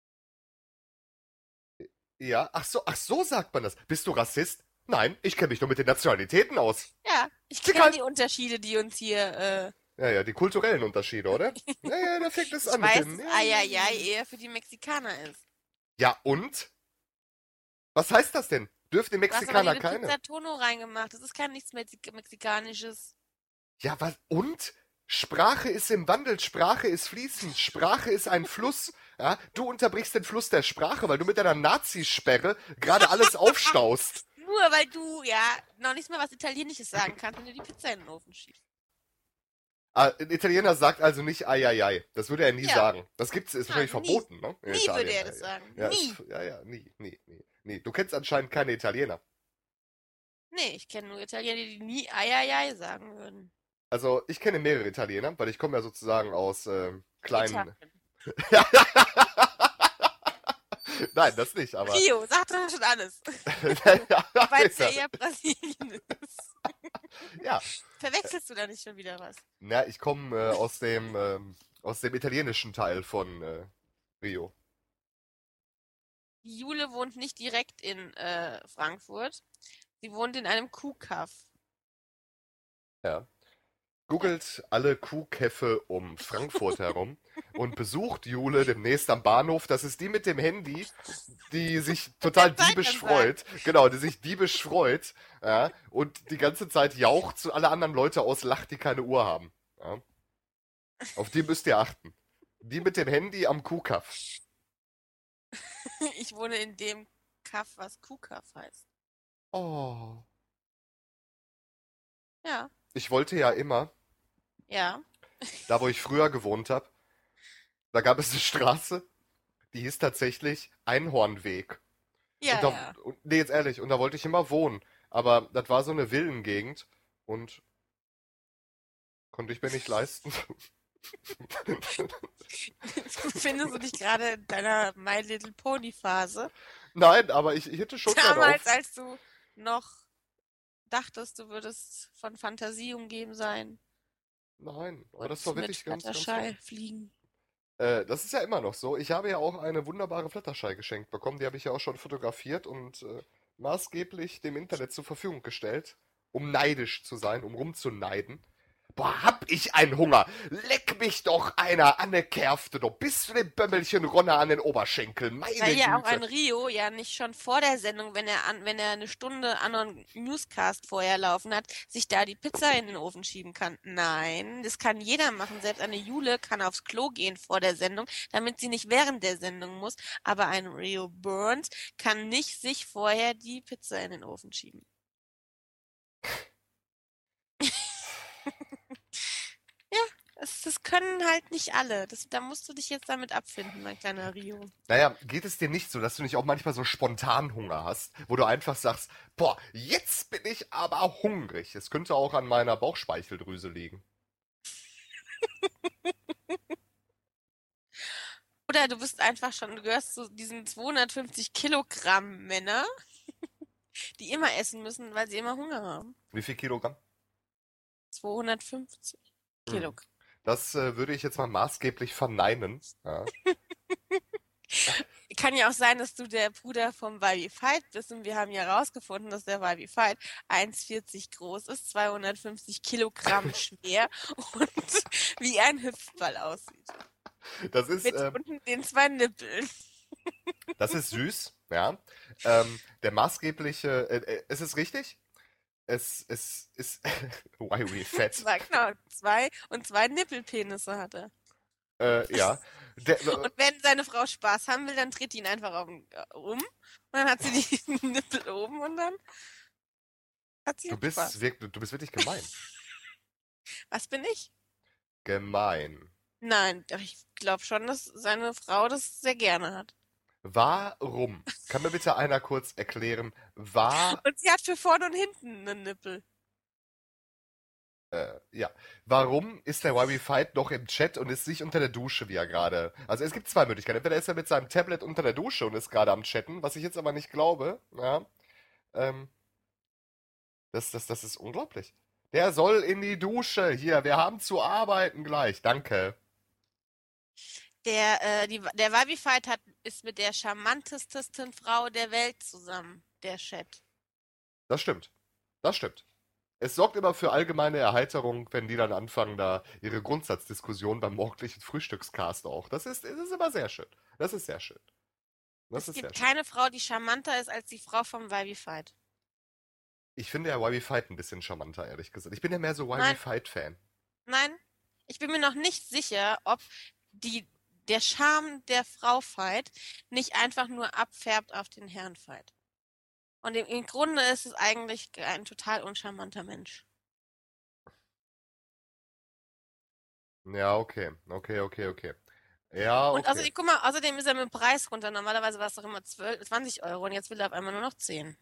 Ja, ach so, ach so sagt man das. Bist du Rassist? Nein, ich kenne mich nur mit den Nationalitäten aus. Ja, ich Sie kenne kann- die Unterschiede, die uns hier, äh, Ja, ja, die kulturellen Unterschiede, oder? Ja, ja, da fängt es ich an mit weiß, dem... dass Eieiei eher für die Mexikaner ist. Ja, und? Was heißt das denn? Dürfen die Du hast aber Mexikaner eine keine? Pizza Tono reingemacht, das ist kein nichts Mexik Mexikanisches. Ja, was? Und? Sprache ist im Wandel, Sprache ist fließend, Sprache ist ein Fluss. Ja, du unterbrichst den Fluss der Sprache, weil du mit deiner Nazisperre gerade alles aufstaust. Nur weil du, ja, noch nicht mal was Italienisches sagen kannst, wenn du die Pizza in den Ofen schiebst. Ah, ein Italiener sagt also nicht ai, ai, ai. Das würde er nie Ja. sagen. Das gibt's, ist Ja, wahrscheinlich nie. verboten, ne? In Nie Italien. würde er Ja, das ja. sagen. Ja, Nie. ist, ja, ja, nie, nie, nie, nie. Du kennst anscheinend keine Italiener. Nee, ich kenne nur Italiener, die nie Eieiei sagen würden. Also, ich kenne mehrere Italiener, weil ich komme ja sozusagen aus ähm, kleinen... Italien. Nein, das nicht, aber... Rio, sagt doch schon alles. ja, Weil es ja eher Brasilien ist. ja. Verwechselst du da nicht schon wieder was? Na, ich komme äh, aus dem ähm, aus dem italienischen Teil von äh, Rio. Die Jule wohnt nicht direkt in äh, Frankfurt. Sie wohnt in einem Kuhkaff. Ja. Googelt alle Kuhkäffe um Frankfurt herum und besucht Jule demnächst am Bahnhof. Das ist die mit dem Handy, die sich total Der diebisch Zeitanzeige. freut. Genau, die sich diebisch freut. Ja, und die ganze Zeit jaucht zu alle anderen Leute auslacht, die keine Uhr haben. Ja. Auf die müsst ihr achten. Die mit dem Handy am Kuhkaff. Ich wohne in dem Kaff, was Kuhkaff heißt. Oh. Ja, Ich wollte ja immer, ja. da wo ich früher gewohnt habe, da gab es eine Straße, die hieß tatsächlich Einhornweg. Ja, und da, ja. und, nee, jetzt ehrlich, und da wollte ich immer wohnen. Aber das war so eine Villengegend und konnte ich mir nicht leisten. Findest du dich gerade in deiner My Little Pony Phase? Nein, aber ich, ich hätte schon gern Damals, auf. als du noch dachtest, du würdest von Fantasie umgeben sein Nein, aber und das war mit wirklich ganz, ganz Flutterschall toll. fliegen. Äh, das ist ja immer noch so. Ich habe ja auch eine wunderbare Flatterschei geschenkt bekommen. Die habe ich ja auch schon fotografiert und äh, maßgeblich dem Internet zur Verfügung gestellt, um neidisch zu sein, um rumzuneiden. Boah, hab ich einen Hunger. Leck mich doch einer an der Kerfte, doch bis zu den Bömmelchen Ronne an den Oberschenkeln. Meine Weil ja auch Güte. ein Rio ja nicht schon vor der Sendung, wenn er an, wenn er eine Stunde anderen Newscast vorher laufen hat, sich da die Pizza in den Ofen schieben kann. Nein, das kann jeder machen. Selbst eine Jule kann aufs Klo gehen vor der Sendung, damit sie nicht während der Sendung muss. Aber ein Rio Burns kann nicht sich vorher die Pizza in den Ofen schieben. Ja, das, das können halt nicht alle. Das, da musst du dich jetzt damit abfinden, mein kleiner Rio. Naja, geht es dir nicht so, dass du nicht auch manchmal so spontan Hunger hast, wo du einfach sagst, boah, jetzt bin ich aber hungrig. Es könnte auch an meiner Bauchspeicheldrüse liegen. Oder du bist einfach schon, du gehörst zu diesen zweihundertfünfzig Kilogramm Männer, die immer essen müssen, weil sie immer Hunger haben. Wie viel Kilogramm? zweihundertfünfzig Kilogramm. Das äh, würde ich jetzt mal maßgeblich verneinen. Ja. Kann ja auch sein, dass du der Bruder vom Vibe Fight bist und wir haben ja herausgefunden, dass der Vibe Fight eins Komma vierzig groß ist, zweihundertfünfzig Kilogramm schwer und wie ein Hüpfball aussieht. Das ist, Mit ähm, unten den zwei Nippeln. das ist süß, ja. Ähm, der maßgebliche, äh, äh, es ist richtig. Es, es ist, why we fat. Zwei, genau, zwei und zwei Nippelpenisse hat er. Äh, ja. Der, äh, Und wenn seine Frau Spaß haben will, dann dreht die ihn einfach auf, den- äh, um und dann hat sie die Nippel oben und dann hat sie du halt bist, Spaß. wirk- du bist wirklich gemein. Was bin ich? Gemein. Nein, doch ich glaube schon, dass seine Frau das sehr gerne hat. Warum? Kann mir bitte einer kurz erklären, war, Und sie hat für vorne und hinten einen Nippel. äh, ja, warum ist der Why We Fight noch im Chat und ist nicht unter der Dusche, wie er gerade. Also es gibt zwei Möglichkeiten. Entweder ist er mit seinem Tablet unter der Dusche und ist gerade am Chatten, was ich jetzt aber nicht glaube. Ja, ähm, das, das, das ist unglaublich. Der soll in die Dusche. Hier, wir haben zu arbeiten gleich. Danke. Der, äh, die, der Vibified hat, ist mit der charmantesten Frau der Welt zusammen, der Chat. Das stimmt. Das stimmt. Es sorgt immer für allgemeine Erheiterung, wenn die dann anfangen, da ihre Grundsatzdiskussion beim morgendlichen Frühstückscast auch. Das ist, das ist immer sehr schön. Das ist sehr schön. Das Es ist sehr gibt schön. keine Frau, die charmanter ist als die Frau vom Vibified. Ich finde ja Why We Fight ein bisschen charmanter, ehrlich gesagt. Ich bin ja mehr so Why We Nein, Fight-Fan. nein, ich bin mir noch nicht sicher, ob die, der Charme der Frau Fight nicht einfach nur abfärbt auf den Herrn Fight. Und im, im Grunde ist es eigentlich ein total uncharmanter Mensch. Ja, okay. Okay, okay, okay. Ja, Und okay. außerdem, guck mal, außerdem ist er mit dem Preis runter. Normalerweise war es doch immer zwölf, zwanzig Euro und jetzt will er auf einmal nur noch zehn.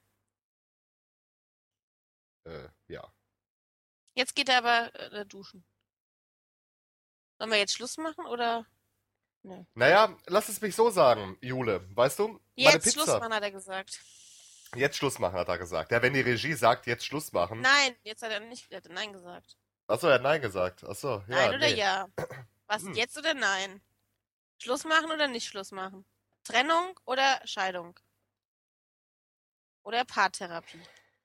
Äh, ja. Jetzt geht er aber äh, duschen. Sollen wir jetzt Schluss machen oder? Nee. Naja, lass es mich so sagen, Jule. Weißt du, meine Jetzt Schluss Pizza. machen, hat er gesagt. Jetzt Schluss machen, hat er gesagt. Ja, wenn die Regie sagt, jetzt Schluss machen. Nein, jetzt hat er nicht, er hat Nein gesagt. Achso, er hat Nein gesagt. Achso, ja, Nein oder nee. ja? Was, Hm. jetzt oder nein? Schluss machen oder nicht Schluss machen? Trennung oder Scheidung? Oder Paartherapie?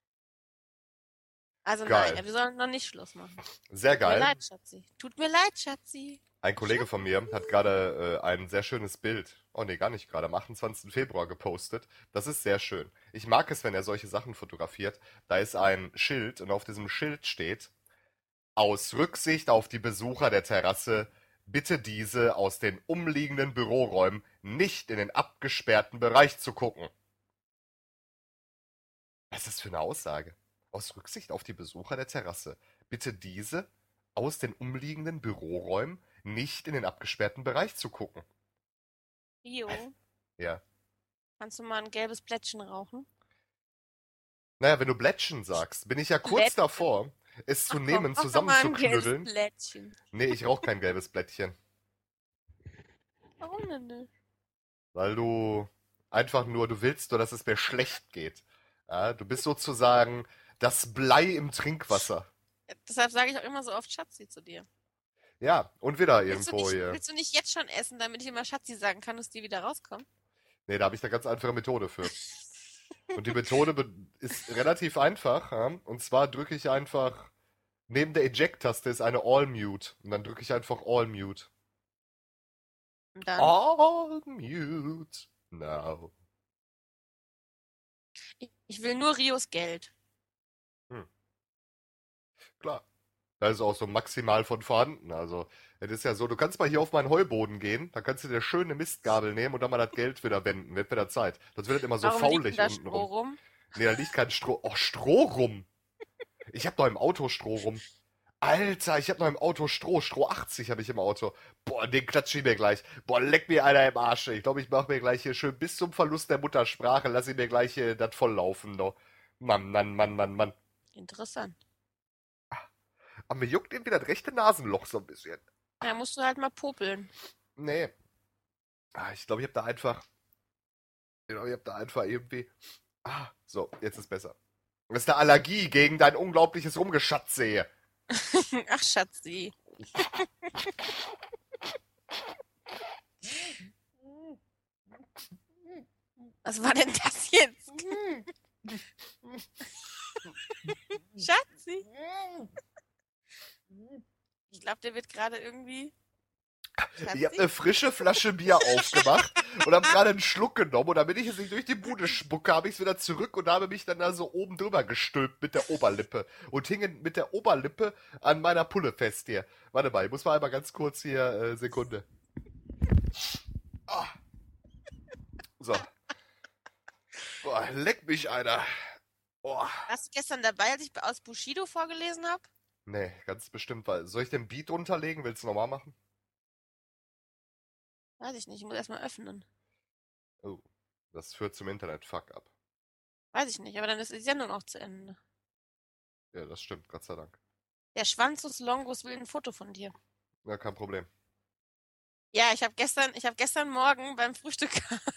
Also Geil. nein, wir sollen noch nicht Schluss machen. Sehr Tut mir geil. leid, Schatzi. Tut mir leid, Schatzi. Ein Kollege von mir hat gerade äh, ein sehr schönes Bild, oh nee, gar nicht gerade, am achtundzwanzigsten Februar gepostet. Das ist sehr schön. Ich mag es, wenn er solche Sachen fotografiert. Da ist ein Schild und auf diesem Schild steht: Aus Rücksicht auf die Besucher der Terrasse, bitte diese aus den umliegenden Büroräumen nicht in den abgesperrten Bereich zu gucken. Was ist das für eine Aussage? Aus Rücksicht auf die Besucher der Terrasse, bitte diese aus den umliegenden Büroräumen nicht in den abgesperrten Bereich zu gucken. Rio, Ja. kannst du mal ein gelbes Plättchen rauchen? Naja, wenn du Blättchen sagst, bin ich ja kurz Blättchen. davor, es zu Ach komm, nehmen, rauch doch mal ein gelbes zusammenzuknüddeln. Plättchen. Nee, ich rauche kein gelbes Blättchen. Warum denn nicht? Weil du einfach nur, du willst nur, dass es mir schlecht geht. Ja, du bist sozusagen das Blei im Trinkwasser. Ja, deshalb sage ich auch immer so oft Schatzi zu dir. Ja, und wieder Willst du, irgendwo nicht, hier. willst du nicht jetzt schon essen, damit ich immer Schatzi sagen kann, dass die wieder rauskommen? Nee, da habe ich eine ganz einfache Methode für. Und die Methode be- ist relativ einfach. Ja? Und zwar drücke ich einfach, neben der Eject-Taste ist eine All-Mute. Und dann drücke ich einfach All-Mute. Und dann, All-Mute. Now. ich, ich will nur Rios Geld. Klar. Da ist auch so maximal von vorhanden. Also, es ist ja so, du kannst mal hier auf meinen Heuboden gehen, dann kannst du dir schön eine Mistgabel nehmen und dann mal das Geld wieder wenden. Wird wieder Zeit. Sonst wird das immer so Warum liegt denn faulig da unten Stroh rum. rum? Nee, da liegt kein Stroh. Oh, Stroh rum. Ich hab noch im Auto Stroh rum. Alter, ich hab noch im Auto Stroh. Stroh achtzig habe ich im Auto. Boah, den klatsche ich mir gleich. Boah, leck mir einer im Arsch. Ich glaube, ich mache mir gleich hier schön bis zum Verlust der Muttersprache, lass ich mir gleich hier das volllaufen. No. Mann, Mann, Mann, Mann, Mann. Interessant. Aber mir juckt irgendwie das rechte Nasenloch so ein bisschen. Da musst du halt mal popeln. Nee. Ah, ich glaube, ich habe da einfach. Ich glaube, ich habe da einfach irgendwie. Ah, so, jetzt ist besser. Das ist eine Allergie gegen dein unglaubliches Rumgeschatze. Ach, Schatzi. Was war denn das jetzt? Schatzi. Ich glaube, der wird gerade irgendwie. Ich habe Schatzi? eine frische Flasche Bier aufgemacht und habe gerade einen Schluck genommen. Und damit ich es nicht durch die Bude spucke, habe ich es wieder zurück und habe mich dann da so oben drüber gestülpt mit der Oberlippe. Und hing mit der Oberlippe an meiner Pulle fest hier. Warte mal, ich muss mal einmal ganz kurz hier, äh, Sekunde. Ah. So. Boah, leck mich einer. Boah. Warst du gestern dabei, als ich aus Bushido vorgelesen habe? Nee, ganz bestimmt. Weil, soll ich den Beat runterlegen? Willst du nochmal machen? Weiß ich nicht, ich muss erstmal öffnen. Oh. Das führt zum Internet-Fuck-up. Weiß ich nicht, aber dann ist die Sendung auch zu Ende. Ja, das stimmt, Gott sei Dank. Der Schwanzus Longus will ein Foto von dir. Ja, kein Problem. Ja, ich habe gestern, ich habe gestern Morgen beim Frühstück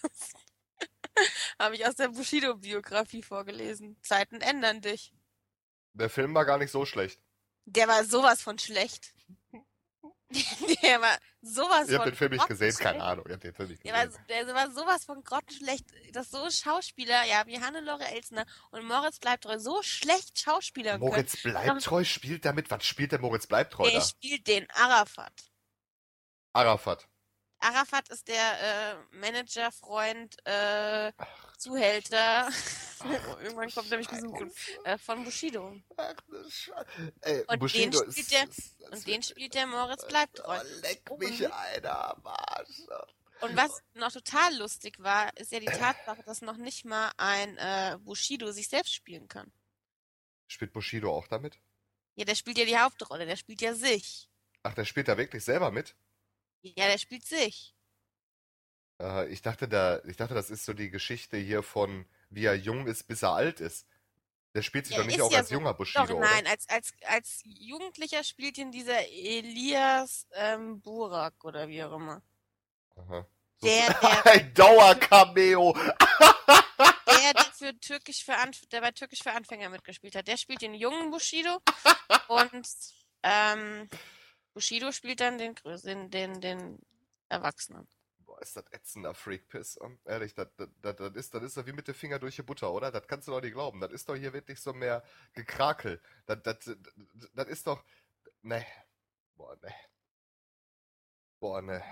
habe ich aus der Bushido-Biografie vorgelesen. Zeiten ändern dich. Der Film war gar nicht so schlecht. Der war sowas von schlecht. Der war sowas Ich habe von den Film nicht gesehen, grottenschlecht. keine Ahnung. Ich habe den Film nicht Der war, gesehen. der war sowas von grottenschlecht, dass so Schauspieler, ja, wie Hannelore Elsner und Moritz Bleibtreu so schlecht schauspielern können. Moritz Bleibtreu spielt damit? Was spielt der Moritz Bleibtreu Der da? spielt den Arafat. Arafat. Arafat ist der äh, Manager, Freund, äh, Zuhälter. Irgendwann kommt er mich besuchen. Äh, von Bushido. Ach, du Scheiße. Ey, Und Bushido den spielt ist, der- ist, ist, Und den spielt der Moritz Bleibtreu. Oh, leck mich Und- einer am Arsch. Und was noch total lustig war, ist ja die Tatsache, dass noch nicht mal ein äh, Bushido sich selbst spielen kann. Spielt Bushido auch damit? Ja, der spielt ja die Hauptrolle, der spielt ja sich. Ach, der spielt da wirklich selber mit? Ja, der spielt sich. Äh, ich dachte, da, ich dachte, das ist so die Geschichte hier von, wie er jung ist, bis er alt ist. Der spielt sich Ja, doch nicht ist auch ja als so. junger Bushido, Doch, nein, als, als, als Jugendlicher spielt ihn dieser Elias ähm, Burak oder wie auch immer. oder? Aha. So Der, der, ein Dauer-Cameo. der, der, für Türkisch für Anf der bei Türkisch für Anfänger mitgespielt hat. Der spielt den jungen Bushido und ähm, Bushido spielt dann den, Grö- den, den, den Erwachsenen. Boah, ist das ätzender Freakpiss. um, Ehrlich, das, das, das, das ist, das ist doch wie mit den Finger durch die Butter, oder? Das kannst du doch nicht glauben. Das ist doch hier wirklich so mehr Gekrakel. Das, das, das, das ist doch. Ne. Boah, ne. Boah, ne.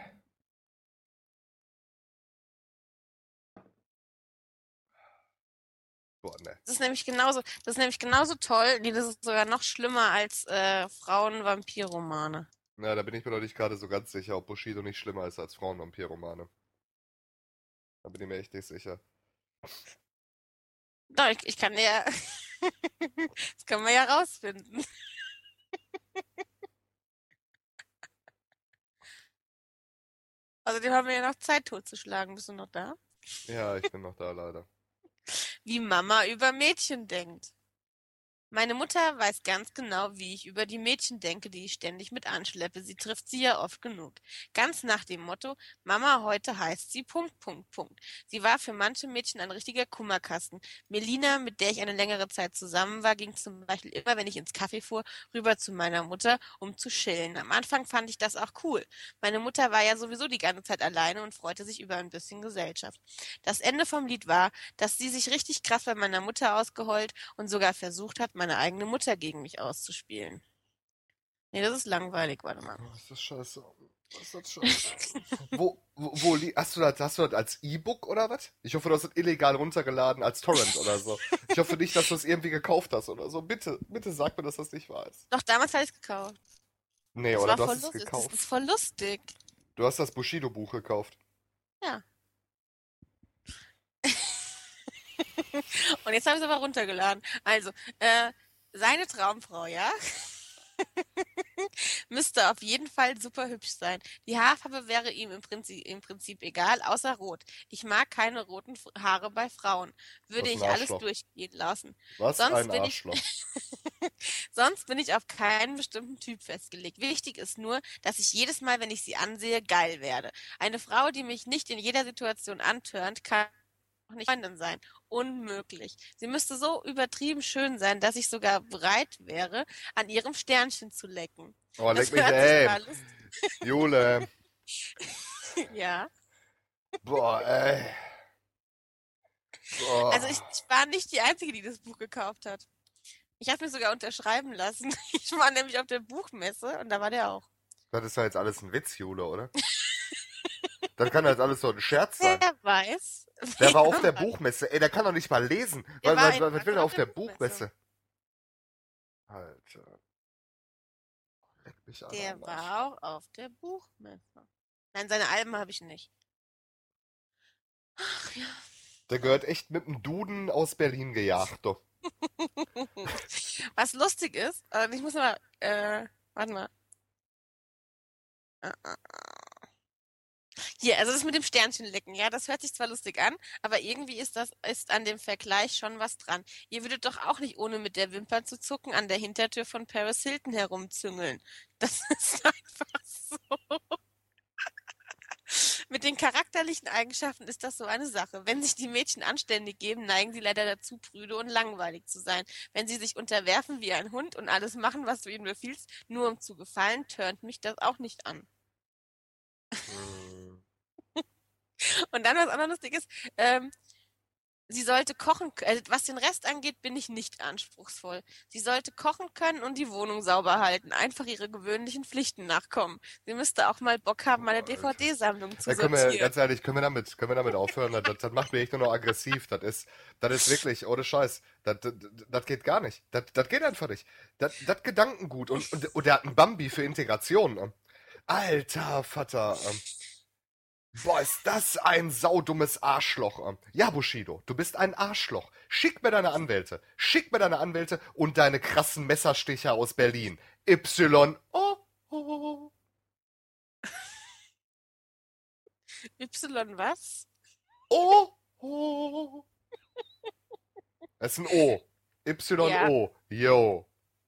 Boah, ne. Das ist nämlich genauso, das ist nämlich genauso toll, nee, das ist sogar noch schlimmer als äh, Frauen-Vampir-Romane. Na, da bin ich mir noch nicht gerade so ganz sicher, ob Bushido nicht schlimmer ist als Frauenvampirromane. Da bin ich mir echt nicht sicher. Doch, ich, ich kann ja. Das können wir ja rausfinden. Außerdem haben wir ja noch Zeit totzuschlagen. Bist du noch da? Ja, ich bin noch da leider. Wie Mama über Mädchen denkt. Meine Mutter weiß ganz genau, wie ich über die Mädchen denke, die ich ständig mit anschleppe. Sie trifft sie ja oft genug. Ganz nach dem Motto, Mama, heute heißt sie Punkt, Punkt, Punkt. Sie war für manche Mädchen ein richtiger Kummerkasten. Melina, mit der ich eine längere Zeit zusammen war, ging zum Beispiel immer, wenn ich ins Café fuhr, rüber zu meiner Mutter, um zu chillen. Am Anfang fand ich das auch cool. Meine Mutter war ja sowieso die ganze Zeit alleine und freute sich über ein bisschen Gesellschaft. Das Ende vom Lied war, dass sie sich richtig krass bei meiner Mutter ausgeheult und sogar versucht hat, meine eigene Mutter gegen mich auszuspielen. Nee, das ist langweilig, warte mal. Oh, ist das scheiße. Was ist das scheiße? wo, wo, wo li- hast du das, hast du das als E-Book oder was? Ich hoffe, du hast das illegal runtergeladen als Torrent oder so. Ich hoffe nicht, dass du es irgendwie gekauft hast oder so. Bitte, bitte sag mir, dass das nicht wahr ist. Doch, damals habe ich es gekauft. Nee, Das oder war du voll hast es lustig. Das gekauft. ist voll lustig. Du hast das Bushido-Buch gekauft. Ja. Und jetzt habe ich es aber runtergeladen. Also, äh, seine Traumfrau, ja? Müsste auf jeden Fall super hübsch sein. Die Haarfarbe wäre ihm im Prinzip, im Prinzip egal, außer rot. Ich mag keine roten F- Haare bei Frauen. Würde Was ein ich alles Arschloch. durchgehen lassen. Was Sonst ein bin ich- Arschloch. Sonst bin ich auf keinen bestimmten Typ festgelegt. Wichtig ist nur, dass ich jedes Mal, wenn ich sie ansehe, geil werde. Eine Frau, die mich nicht in jeder Situation antörnt, kann auch nicht Freundin sein. Unmöglich. Sie müsste so übertrieben schön sein, dass ich sogar bereit wäre, an ihrem Sternchen zu lecken. Oh, Das leck mich, hört sich ey. mal lustig. Jule. Ja. Boah, ey. Boah. Also ich, ich war nicht die Einzige, die das Buch gekauft hat. Ich habe mir sogar unterschreiben lassen. Ich war nämlich auf der Buchmesse und da war der auch. Das ist ja jetzt alles ein Witz, Jule, oder? Das kann jetzt alles so ein Scherz sein. Wer weiß. Der war auf wer der weiß. Buchmesse. Ey, der kann doch nicht mal lesen. Der Was, war was, in- was, was will er auf auf der der Buchmesse? Alter. Leck mich an. Der am Arsch. war auch auf der Buchmesse. Nein, seine Alben habe ich nicht. Ach ja. Der gehört echt mit dem Duden aus Berlin gejagt, doch. Was lustig ist, äh, ich muss mal, äh, warte mal. Äh, äh, äh. Hier, also das mit dem Sternchenlecken, ja, das hört sich zwar lustig an, aber irgendwie ist das, ist an dem Vergleich schon was dran. Ihr würdet doch auch nicht, ohne mit der Wimper zu zucken, an der Hintertür von Paris Hilton herumzüngeln. Das ist einfach so. Mit den charakterlichen Eigenschaften ist das so eine Sache. Wenn sich die Mädchen anständig geben, neigen sie leider dazu, prüde und langweilig zu sein. Wenn sie sich unterwerfen wie ein Hund und alles machen, was du ihnen befiehlst, nur um zu gefallen, turnt mich das auch nicht an. Hm. Und dann, was auch noch lustig ist, ähm, sie sollte kochen, k- äh, was den Rest angeht, bin ich nicht anspruchsvoll. Sie sollte kochen können und die Wohnung sauber halten, einfach ihre gewöhnlichen Pflichten nachkommen. Sie müsste auch mal Bock haben, meine D V D-Sammlung zu Da können wir, sortieren. ganz ehrlich, können wir damit, können wir damit aufhören? Das, das macht mich echt nur noch aggressiv. Das ist, das ist wirklich, ohne Scheiß. Das, das, das geht gar nicht. Das, das geht einfach nicht. Das, das Gedankengut. Und, und, und der hat einen Bambi für Integration. ähm. Alter Vater. ähm. Boah, ist das ein saudummes Arschloch. ähm. Ja, Bushido, du bist ein Arschloch. Schick mir deine Anwälte. Schick mir deine Anwälte und deine krassen Messersticher aus Berlin. Y. Oh, oh. Y was? Oh, oh. Das ist ein O. Ja. Y-O. Yo.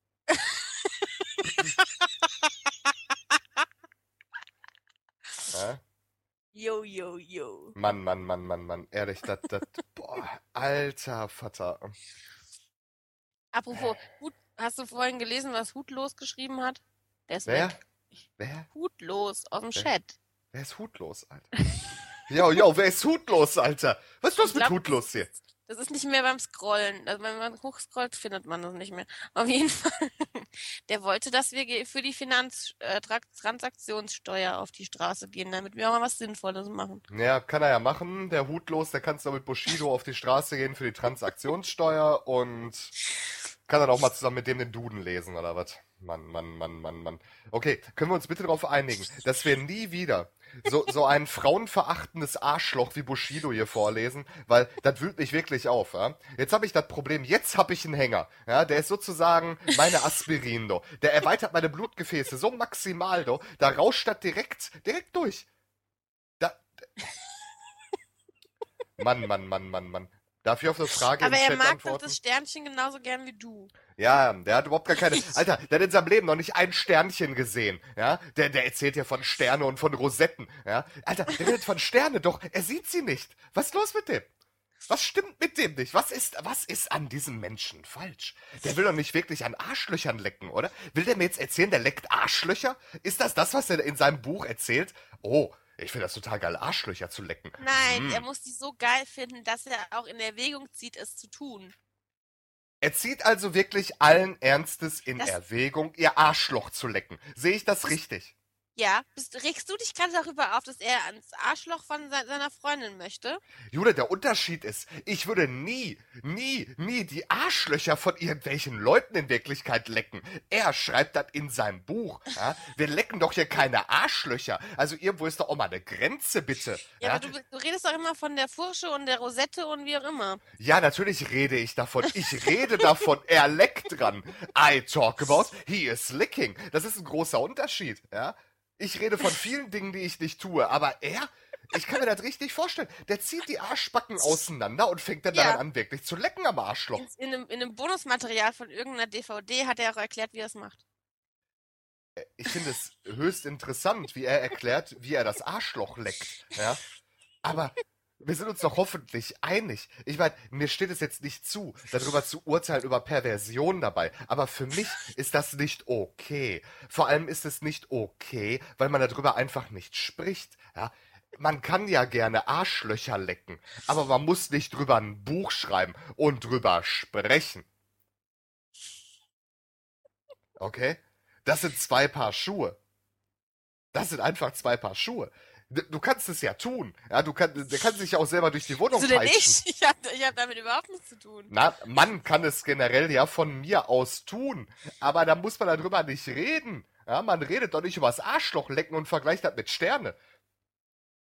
Ja? Yo, yo, yo. Mann, Mann, Mann, Mann, Mann. Ehrlich, das, das, boah, alter Vater. Apropos, Hut, hast du vorhin gelesen, was Hutlos geschrieben hat? Der ist Wer? weg. Wer? Hutlos aus dem Wer? Chat. Wer ist hutlos, Alter? Jo, jo, wer ist hutlos, Alter? Was ist los Ich mit glaube, hutlos das hier? ist, das ist nicht mehr beim Scrollen. Also wenn man hochscrollt, findet man das nicht mehr. Auf jeden Fall. Der wollte, dass wir ge- für die Finanztransaktionssteuer auf die Straße gehen, damit wir auch mal was Sinnvolles machen. Ja, kann er ja machen. Der hutlos, der kannst du mit Bushido auf die Straße gehen für die Transaktionssteuer und kann dann auch mal zusammen mit dem den Duden lesen, oder was? Mann, Mann, Mann, Mann, Mann. Okay, können wir uns bitte darauf einigen, dass wir nie wieder so, so ein frauenverachtendes Arschloch wie Bushido hier vorlesen, weil das wühlt mich wirklich auf, ja? Jetzt habe ich das Problem, jetzt habe ich einen Hänger, ja? Der ist sozusagen meine Aspirin, do. Der erweitert meine Blutgefäße so maximal, do. Da rauscht das direkt, direkt durch. Da, Mann, Mann, Mann, Mann, Mann. Darf ich auf eine Frage Aber im er Chat mag doch antworten? das Sternchen genauso gern wie du. Ja, der hat überhaupt gar keine. Alter, der hat in seinem Leben noch nicht ein Sternchen gesehen. Ja, der, der erzählt ja von Sterne und von Rosetten. Ja, Alter, der redet von Sterne, doch er sieht sie nicht. Was ist los mit dem? Was stimmt mit dem nicht? Was ist, was ist an diesem Menschen falsch? Der will doch nicht wirklich an Arschlöchern lecken, oder? Will der mir jetzt erzählen, der leckt Arschlöcher? Ist das das, was er in seinem Buch erzählt? Oh, ich finde das total geil, Arschlöcher zu lecken. Nein, Hm. er muss die so geil finden, dass er auch in Erwägung zieht, es zu tun. Er zieht also wirklich allen Ernstes in Das- Erwägung, ihr Arschloch zu lecken. Sehe ich das richtig? Ja, bist, regst du dich gerade darüber auf, dass er ans Arschloch von se seiner Freundin möchte? Jude, der Unterschied ist, ich würde nie, nie, nie die Arschlöcher von irgendwelchen Leuten in Wirklichkeit lecken. Er schreibt das in seinem Buch. Ja? Wir lecken doch hier keine Arschlöcher. Also irgendwo ist doch auch mal eine Grenze, bitte. Ja, Ja, aber du, du redest doch immer von der Fursche und der Rosette und wie auch immer. ja, natürlich rede ich davon. Ich rede davon. Er leckt dran. I talk about, he is licking. Das ist ein großer Unterschied. Ja? Ich rede von vielen Dingen, die ich nicht tue. Aber er, ich kann mir das richtig vorstellen. Der zieht die Arschbacken auseinander und fängt dann Ja. daran an, wirklich zu lecken am Arschloch. In, in, einem, in einem Bonusmaterial von irgendeiner D V D hat er auch erklärt, wie er es macht. Ich finde es höchst interessant, wie er erklärt, wie er das Arschloch leckt. Ja? Aber wir sind uns doch hoffentlich einig. Ich meine, mir steht es jetzt nicht zu, darüber zu urteilen, über Perversion dabei. Aber für mich ist das nicht okay. Vor allem ist es nicht okay, weil man darüber einfach nicht spricht. Ja? Man kann ja gerne Arschlöcher lecken, aber man muss nicht drüber ein Buch schreiben und drüber sprechen. Okay? Das sind zwei Paar Schuhe. Das sind einfach zwei Paar Schuhe. D- Du kannst es ja tun. Ja, du kann, der kann sich ja auch selber durch die Wohnung Wieso denn peitschen. nicht? Ich habe ich hab damit überhaupt nichts zu tun. Na, man kann es generell ja von mir aus tun. Aber da muss man darüber nicht reden. Ja, man redet doch nicht über das Arschloch lecken und vergleicht das mit Sterne.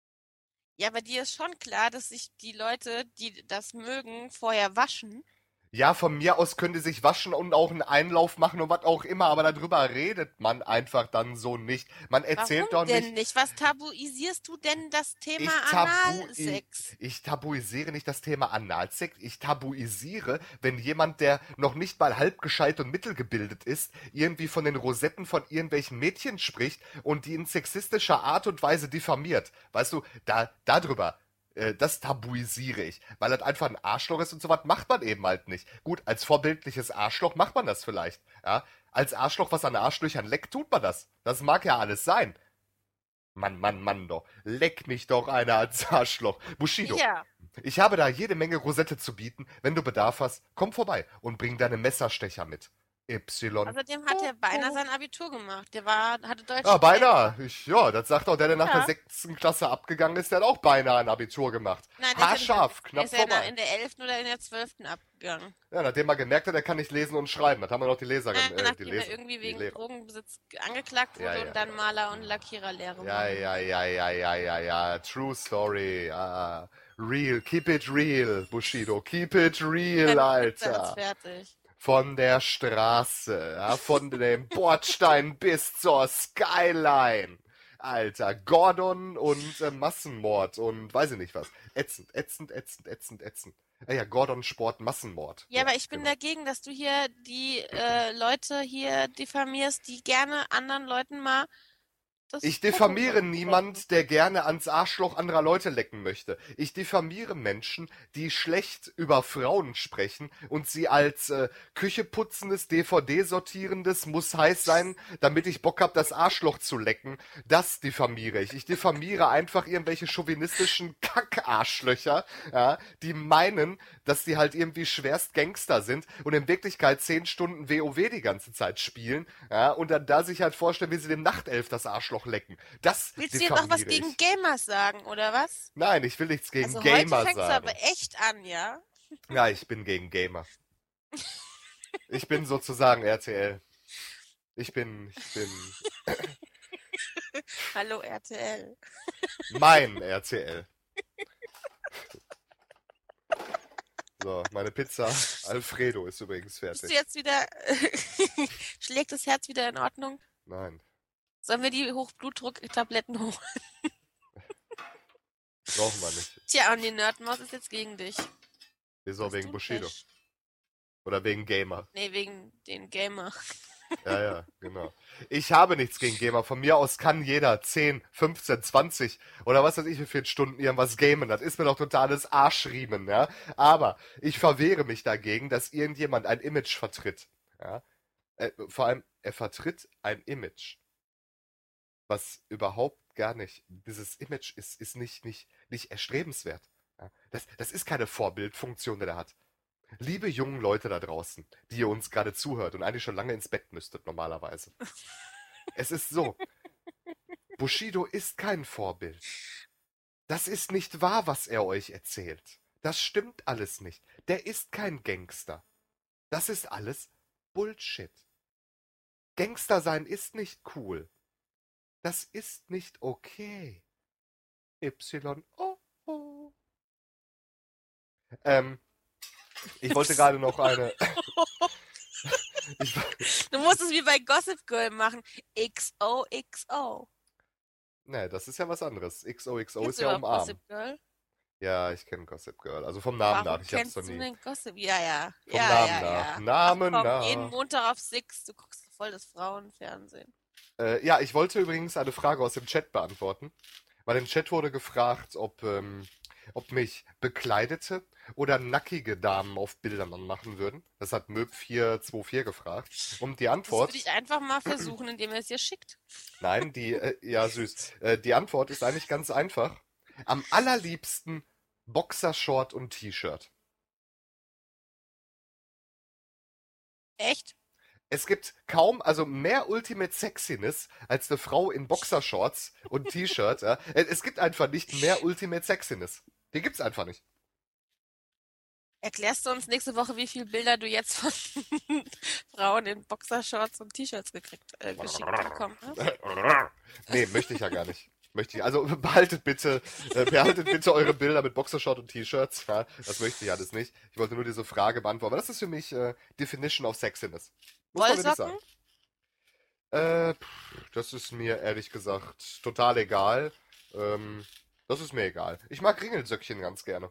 Ja, aber dir ist schon klar, dass sich die Leute, die das mögen, vorher waschen. Ja, von mir aus können die sich waschen und auch einen Einlauf machen und was auch immer, aber darüber redet man einfach dann so nicht. Man erzählt Warum doch denn nicht, nicht? Was tabuisierst du denn das Thema ich tabu, Analsex? ich tabuisiere nicht das Thema Analsex, ich tabuisiere, wenn jemand, der noch nicht mal halb gescheit und mittelgebildet ist, irgendwie von den Rosetten von irgendwelchen Mädchen spricht und die in sexistischer Art und Weise diffamiert. Weißt du, da, darüber. Äh, Das tabuisiere ich, weil das einfach ein Arschloch ist und so was macht man eben halt nicht. Gut, als vorbildliches Arschloch macht man das vielleicht, ja. Als Arschloch, was an Arschlöchern leckt, tut man das. Das mag ja alles sein. Mann, Mann, Mann doch. Leck mich doch einer als Arschloch. Bushido, Ja, ich habe da jede Menge Rosette zu bieten. Wenn du Bedarf hast, komm vorbei und bring deine Messerstecher mit. Y. außerdem hat er beinahe sein Abitur gemacht. Der war, hatte Deutsch Ah, und Englisch. beinahe. Ich, ja, das sagt auch der, der nach der Ja. sechsten Klasse abgegangen ist, der hat auch beinahe ein Abitur gemacht. Nein, der ist in, Haarscharf, der knapp ist ja in der, vorbei. in der elften oder in der zwölften abgegangen. Ja, nachdem er gemerkt hat, er kann nicht lesen und schreiben. Das haben wir noch die Leserin, Äh, äh, die nachdem er Leser, irgendwie die wegen Lehrer. Drogenbesitz angeklagt wurde Ja, ja. und dann Maler- und Lackiererlehre Ja, wurde. ja, ja, ja, ja, ja, ja. True story. Ah, real. Keep it real, Bushido. Keep it real, Meine Pizza ist Alter. fertig. Von der Straße, ja, von dem Bordstein bis zur Skyline. Alter, Gordon und äh, Massenmord und weiß ich nicht was. Ätzend, ätzend, ätzend, ätzend, ätzend. Ah ja, Gordon Sport, Massenmord. Ja, aber ich bin genau. dagegen, dass du hier die äh, Leute hier diffamierst, die gerne anderen Leuten mal das Ich Popo diffamiere lecken. niemand, der gerne ans Arschloch anderer Leute lecken möchte. Ich diffamiere Menschen, die schlecht über Frauen sprechen und sie als äh, Küche putzendes, D V D-sortierendes muss heiß sein, damit ich Bock hab, das Arschloch zu lecken. Das diffamiere ich. Ich diffamiere einfach irgendwelche chauvinistischen Kackarschlöcher, ja, die meinen, dass die halt irgendwie schwerst Gangster sind und in Wirklichkeit zehn Stunden WoW die ganze Zeit spielen, ja, und dann da sich halt vorstellen, wie sie dem Nachtelf das Arschloch lecken. Das Willst du jetzt auch was diffamiere gegen ich. Gamers sagen, oder was? Nein, ich will nichts gegen Also heute Gamer fängt's sagen. aber echt an, ja? Ja, ich bin gegen Gamer. Ich bin sozusagen R T L. Ich bin, ich bin Hallo R T L. mein R T L. So, meine Pizza Alfredo ist übrigens Bist du fertig. jetzt wieder... Schlägt das Herz wieder in Ordnung? Nein, Sollen wir die Hochblutdruck-Tabletten holen? brauchen wir nicht. Tja, und die Nerdmaus ist jetzt gegen dich. Wieso? Hast Wegen du Bushido. Pech? Oder wegen Gamer. Nee, wegen den Gamer. Ja, ja, genau. Ich habe nichts gegen Gamer. Von mir aus kann jeder zehn, fünfzehn, zwanzig oder was weiß ich wie viele Stunden irgendwas gamen. Das ist mir doch totales Arschriemen, ja. Aber ich verwehre mich dagegen, dass irgendjemand ein Image vertritt. Ja. Äh, vor allem, er vertritt ein Image, was überhaupt gar nicht, dieses Image ist, ist nicht, nicht, nicht erstrebenswert. Ja. Das, das ist keine Vorbildfunktion, die er hat. Liebe jungen Leute da draußen, die ihr uns gerade zuhört und eigentlich schon lange ins Bett müsstet normalerweise. Es ist so, Bushido ist kein Vorbild. Das ist nicht wahr, was er euch erzählt. Das stimmt alles nicht. Der ist kein Gangster. Das ist alles Bullshit. Gangster sein ist nicht cool. Das ist nicht okay. Y. Oh, oh. Ähm, ich wollte gerade noch eine. ich, Du musst es wie bei Gossip Girl machen. X O X O. ne, das ist ja was anderes. X O X O Kennst ist du ja überhaupt umarmen. Gossip Girl? Ja, ich kenne Gossip Girl. Also vom Namen Warum nach. Ich hab's kennst noch du nie. denn Gossip? Ja, ja. Vom ja, Namen ja, nach. ja. Namen Ach komm, nach. jeden Montag auf Six. Du guckst voll das Frauenfernsehen. Äh, ja, ich wollte übrigens eine Frage aus dem Chat beantworten. Weil im Chat wurde gefragt, ob, ähm, ob mich bekleidete oder nackige Damen auf Bildern anmachen würden. Das hat Möb vier zwei vier gefragt. Und die Das Antwort, würde ich einfach mal versuchen, indem er es dir schickt. nein, die, äh, ja süß. Äh, die Antwort ist eigentlich ganz einfach. Am allerliebsten Boxershort und T-Shirt. Echt? Es gibt kaum, also mehr Ultimate Sexiness als eine Frau in Boxershorts und T-Shirt. Ja. Es gibt einfach nicht mehr Ultimate Sexiness. Die gibt's einfach nicht. Erklärst du uns nächste Woche, wie viele Bilder du jetzt von Frauen in Boxershorts und T-Shirts gekriegt, äh, geschickt bekommen hast? Nee, möchte ich ja gar nicht. Möchte ich. Also behaltet bitte, äh, behaltet bitte eure Bilder mit Boxershort und T-Shirts. Ja, das möchte ich alles nicht. Ich wollte nur diese Frage beantworten. Aber das ist für mich äh, Definition of Sexiness. Muss man wirklich Wollsocken? sagen. Äh, pff, das ist mir ehrlich gesagt total egal. Ähm, das ist mir egal. Ich mag Ringelsöckchen ganz gerne.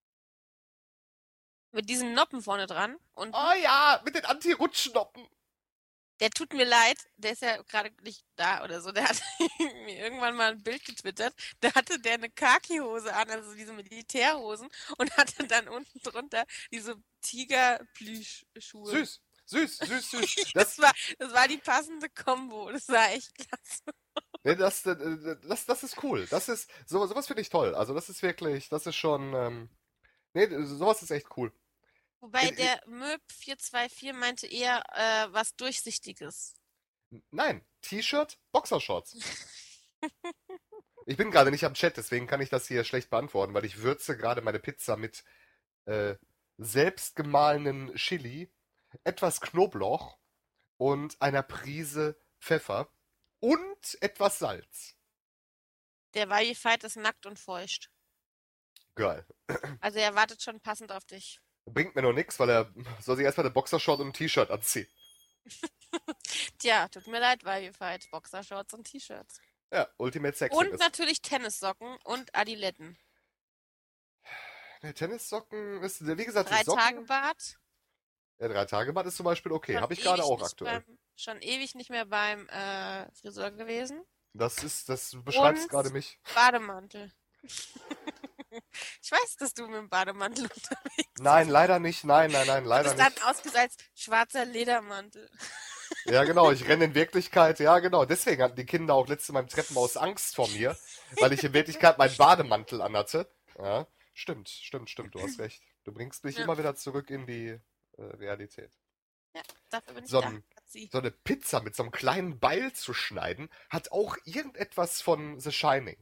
Mit diesen Noppen vorne dran. Und Oh ja, mit den Anti-Rutschnoppen. der tut mir leid, der ist ja gerade nicht da oder so. Der hat mir irgendwann mal ein Bild getwittert. Da hatte der eine Khaki-Hose an, also diese Militärhosen, und hatte dann unten drunter diese Tiger-Plüsch-Schuhe. Süß, süß, süß, süß. Das Das, war, das war die passende Kombo. Das war echt klasse. nee, das, äh, das, das ist cool. Das ist, so, sowas finde ich toll. Also das ist wirklich, das ist schon, ähm, nee, sowas ist echt cool. Wobei Ich- der Möb vier zwei vier meinte eher äh, was Durchsichtiges. Nein, T-Shirt, Boxershorts. Ich bin gerade nicht am Chat, deswegen kann ich das hier schlecht beantworten, weil ich würze gerade meine Pizza mit äh, selbstgemahlenen Chili, etwas Knoblauch und einer Prise Pfeffer und etwas Salz. Der Valified ist nackt und feucht. Geil. Also er wartet schon passend auf dich. Bringt mir noch nichts, weil er soll sich erstmal eine Boxershort und ein T-Shirt anziehen. Tja, tut mir leid, Valified. Boxershorts und T-Shirts. Ja, Ultimate Und Sexiness. natürlich Tennissocken und Adiletten. Der Tennissocken ist, wie gesagt, Drei die Socken. Tage Bart. Ja, drei Tage Bad ist zum Beispiel okay. Schon Habe ich gerade ewig auch nicht aktuell. Beim, schon ewig nicht mehr beim äh, Friseur gewesen. Das ist, das du beschreibst Und- gerade mich. Bademantel. Ich weiß, dass du mit dem Bademantel unterwegs bist. Nein, leider nicht. Nein, nein, nein, Du leider bist dann nicht. ausgesetzt schwarzer Ledermantel. Ja, genau, ich renne in Wirklichkeit, ja, genau. Deswegen hatten die Kinder auch letztes Mal im Treppenhaus Angst vor mir, weil ich in Wirklichkeit meinen Bademantel anhatte. Ja, stimmt, stimmt, stimmt, du hast recht. Du bringst mich Ja. immer wieder zurück in die äh, Realität. Dafür bin ich So da. ein- Schatzi. So eine Pizza mit so einem kleinen Beil zu schneiden, hat auch irgendetwas von The Shining.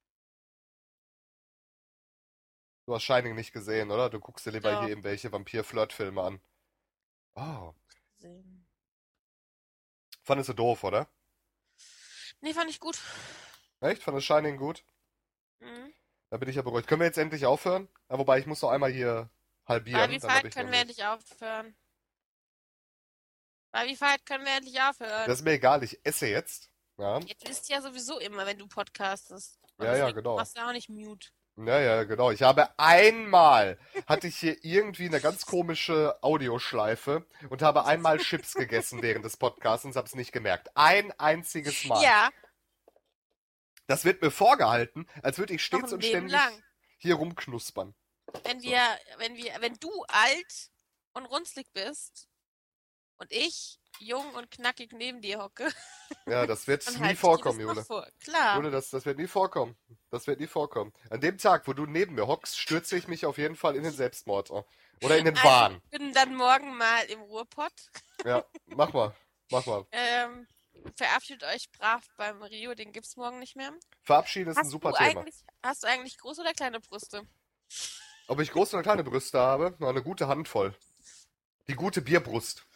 Du hast Shining nicht gesehen, oder? Du guckst dir lieber Doch. hier irgendwelche Vampir-Flirt-Filme an. Oh, Sehen. fandest du doof, oder? Nee, fand ich gut. Echt? Fandest Shining gut? Mhm. Da bin ich ja beruhigt. Können wir jetzt endlich aufhören? Ja, wobei, ich muss noch einmal hier halbieren. Barbie dann hab Fight ich können noch wir nicht. endlich aufhören. Barbie Fight können wir endlich aufhören. Das ist mir egal, ich esse jetzt. Ja, Jetzt ist ja sowieso immer, wenn du podcastest. Und Ja, ja, deswegen genau. machst du auch nicht mute. ja, ja, genau. Ich habe einmal, hatte ich hier irgendwie eine ganz komische Audioschleife und habe einmal Chips gegessen während des Podcasts und habe es nicht gemerkt. Ein einziges Mal. Ja, Das wird mir vorgehalten, als würde ich noch stets ein und Leben ständig lang. hier rumknuspern. Wenn wir, wenn wir, wenn du alt und runzlig bist und ich jung und knackig neben dir hocke, Ja, das wird dann nie halt ich dir vorkommen, das noch Jule. vor. Klar. Jule, das, das wird nie vorkommen. Das wird nie vorkommen. An dem Tag, wo du neben mir hockst, stürze ich mich auf jeden Fall in den Selbstmord. oh. Oder in den Also, Wahn. ich bin dann morgen mal im Ruhrpott. Ja, mach mal. Mach mal. Ähm, verabschiedet euch brav beim Rio, den gibt's morgen nicht mehr. Verabschieden ist ein Hast super du Thema. eigentlich, hast du eigentlich große oder kleine Brüste? Ob ich große oder kleine Brüste habe? Na, eine gute Handvoll. Die gute Bierbrust.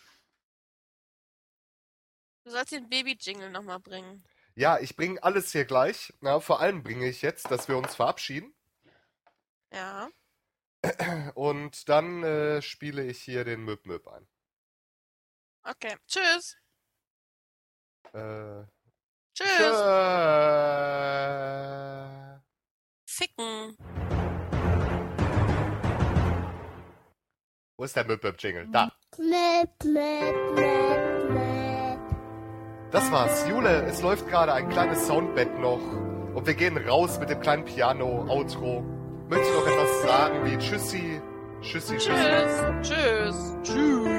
Du sollst den Baby-Jingle nochmal bringen. Ja, ich bringe alles hier gleich. Ja, vor allem bringe ich jetzt, dass wir uns verabschieden. Ja. Und dann äh, spiele ich hier den Möb Möb ein. Okay. Tschüss. Äh, Tschüss. tschö. Ficken. Wo ist der Möb Möb Jingle? Da. Möp, möp, möp, möp. Das war's. Jule, es läuft gerade ein kleines Soundbett noch. Und wir gehen raus mit dem kleinen Piano-Outro. Möchtest du noch etwas sagen wie Tschüssi? Tschüssi, Tschüssi. Tschüss. Tschüss. Tschüss.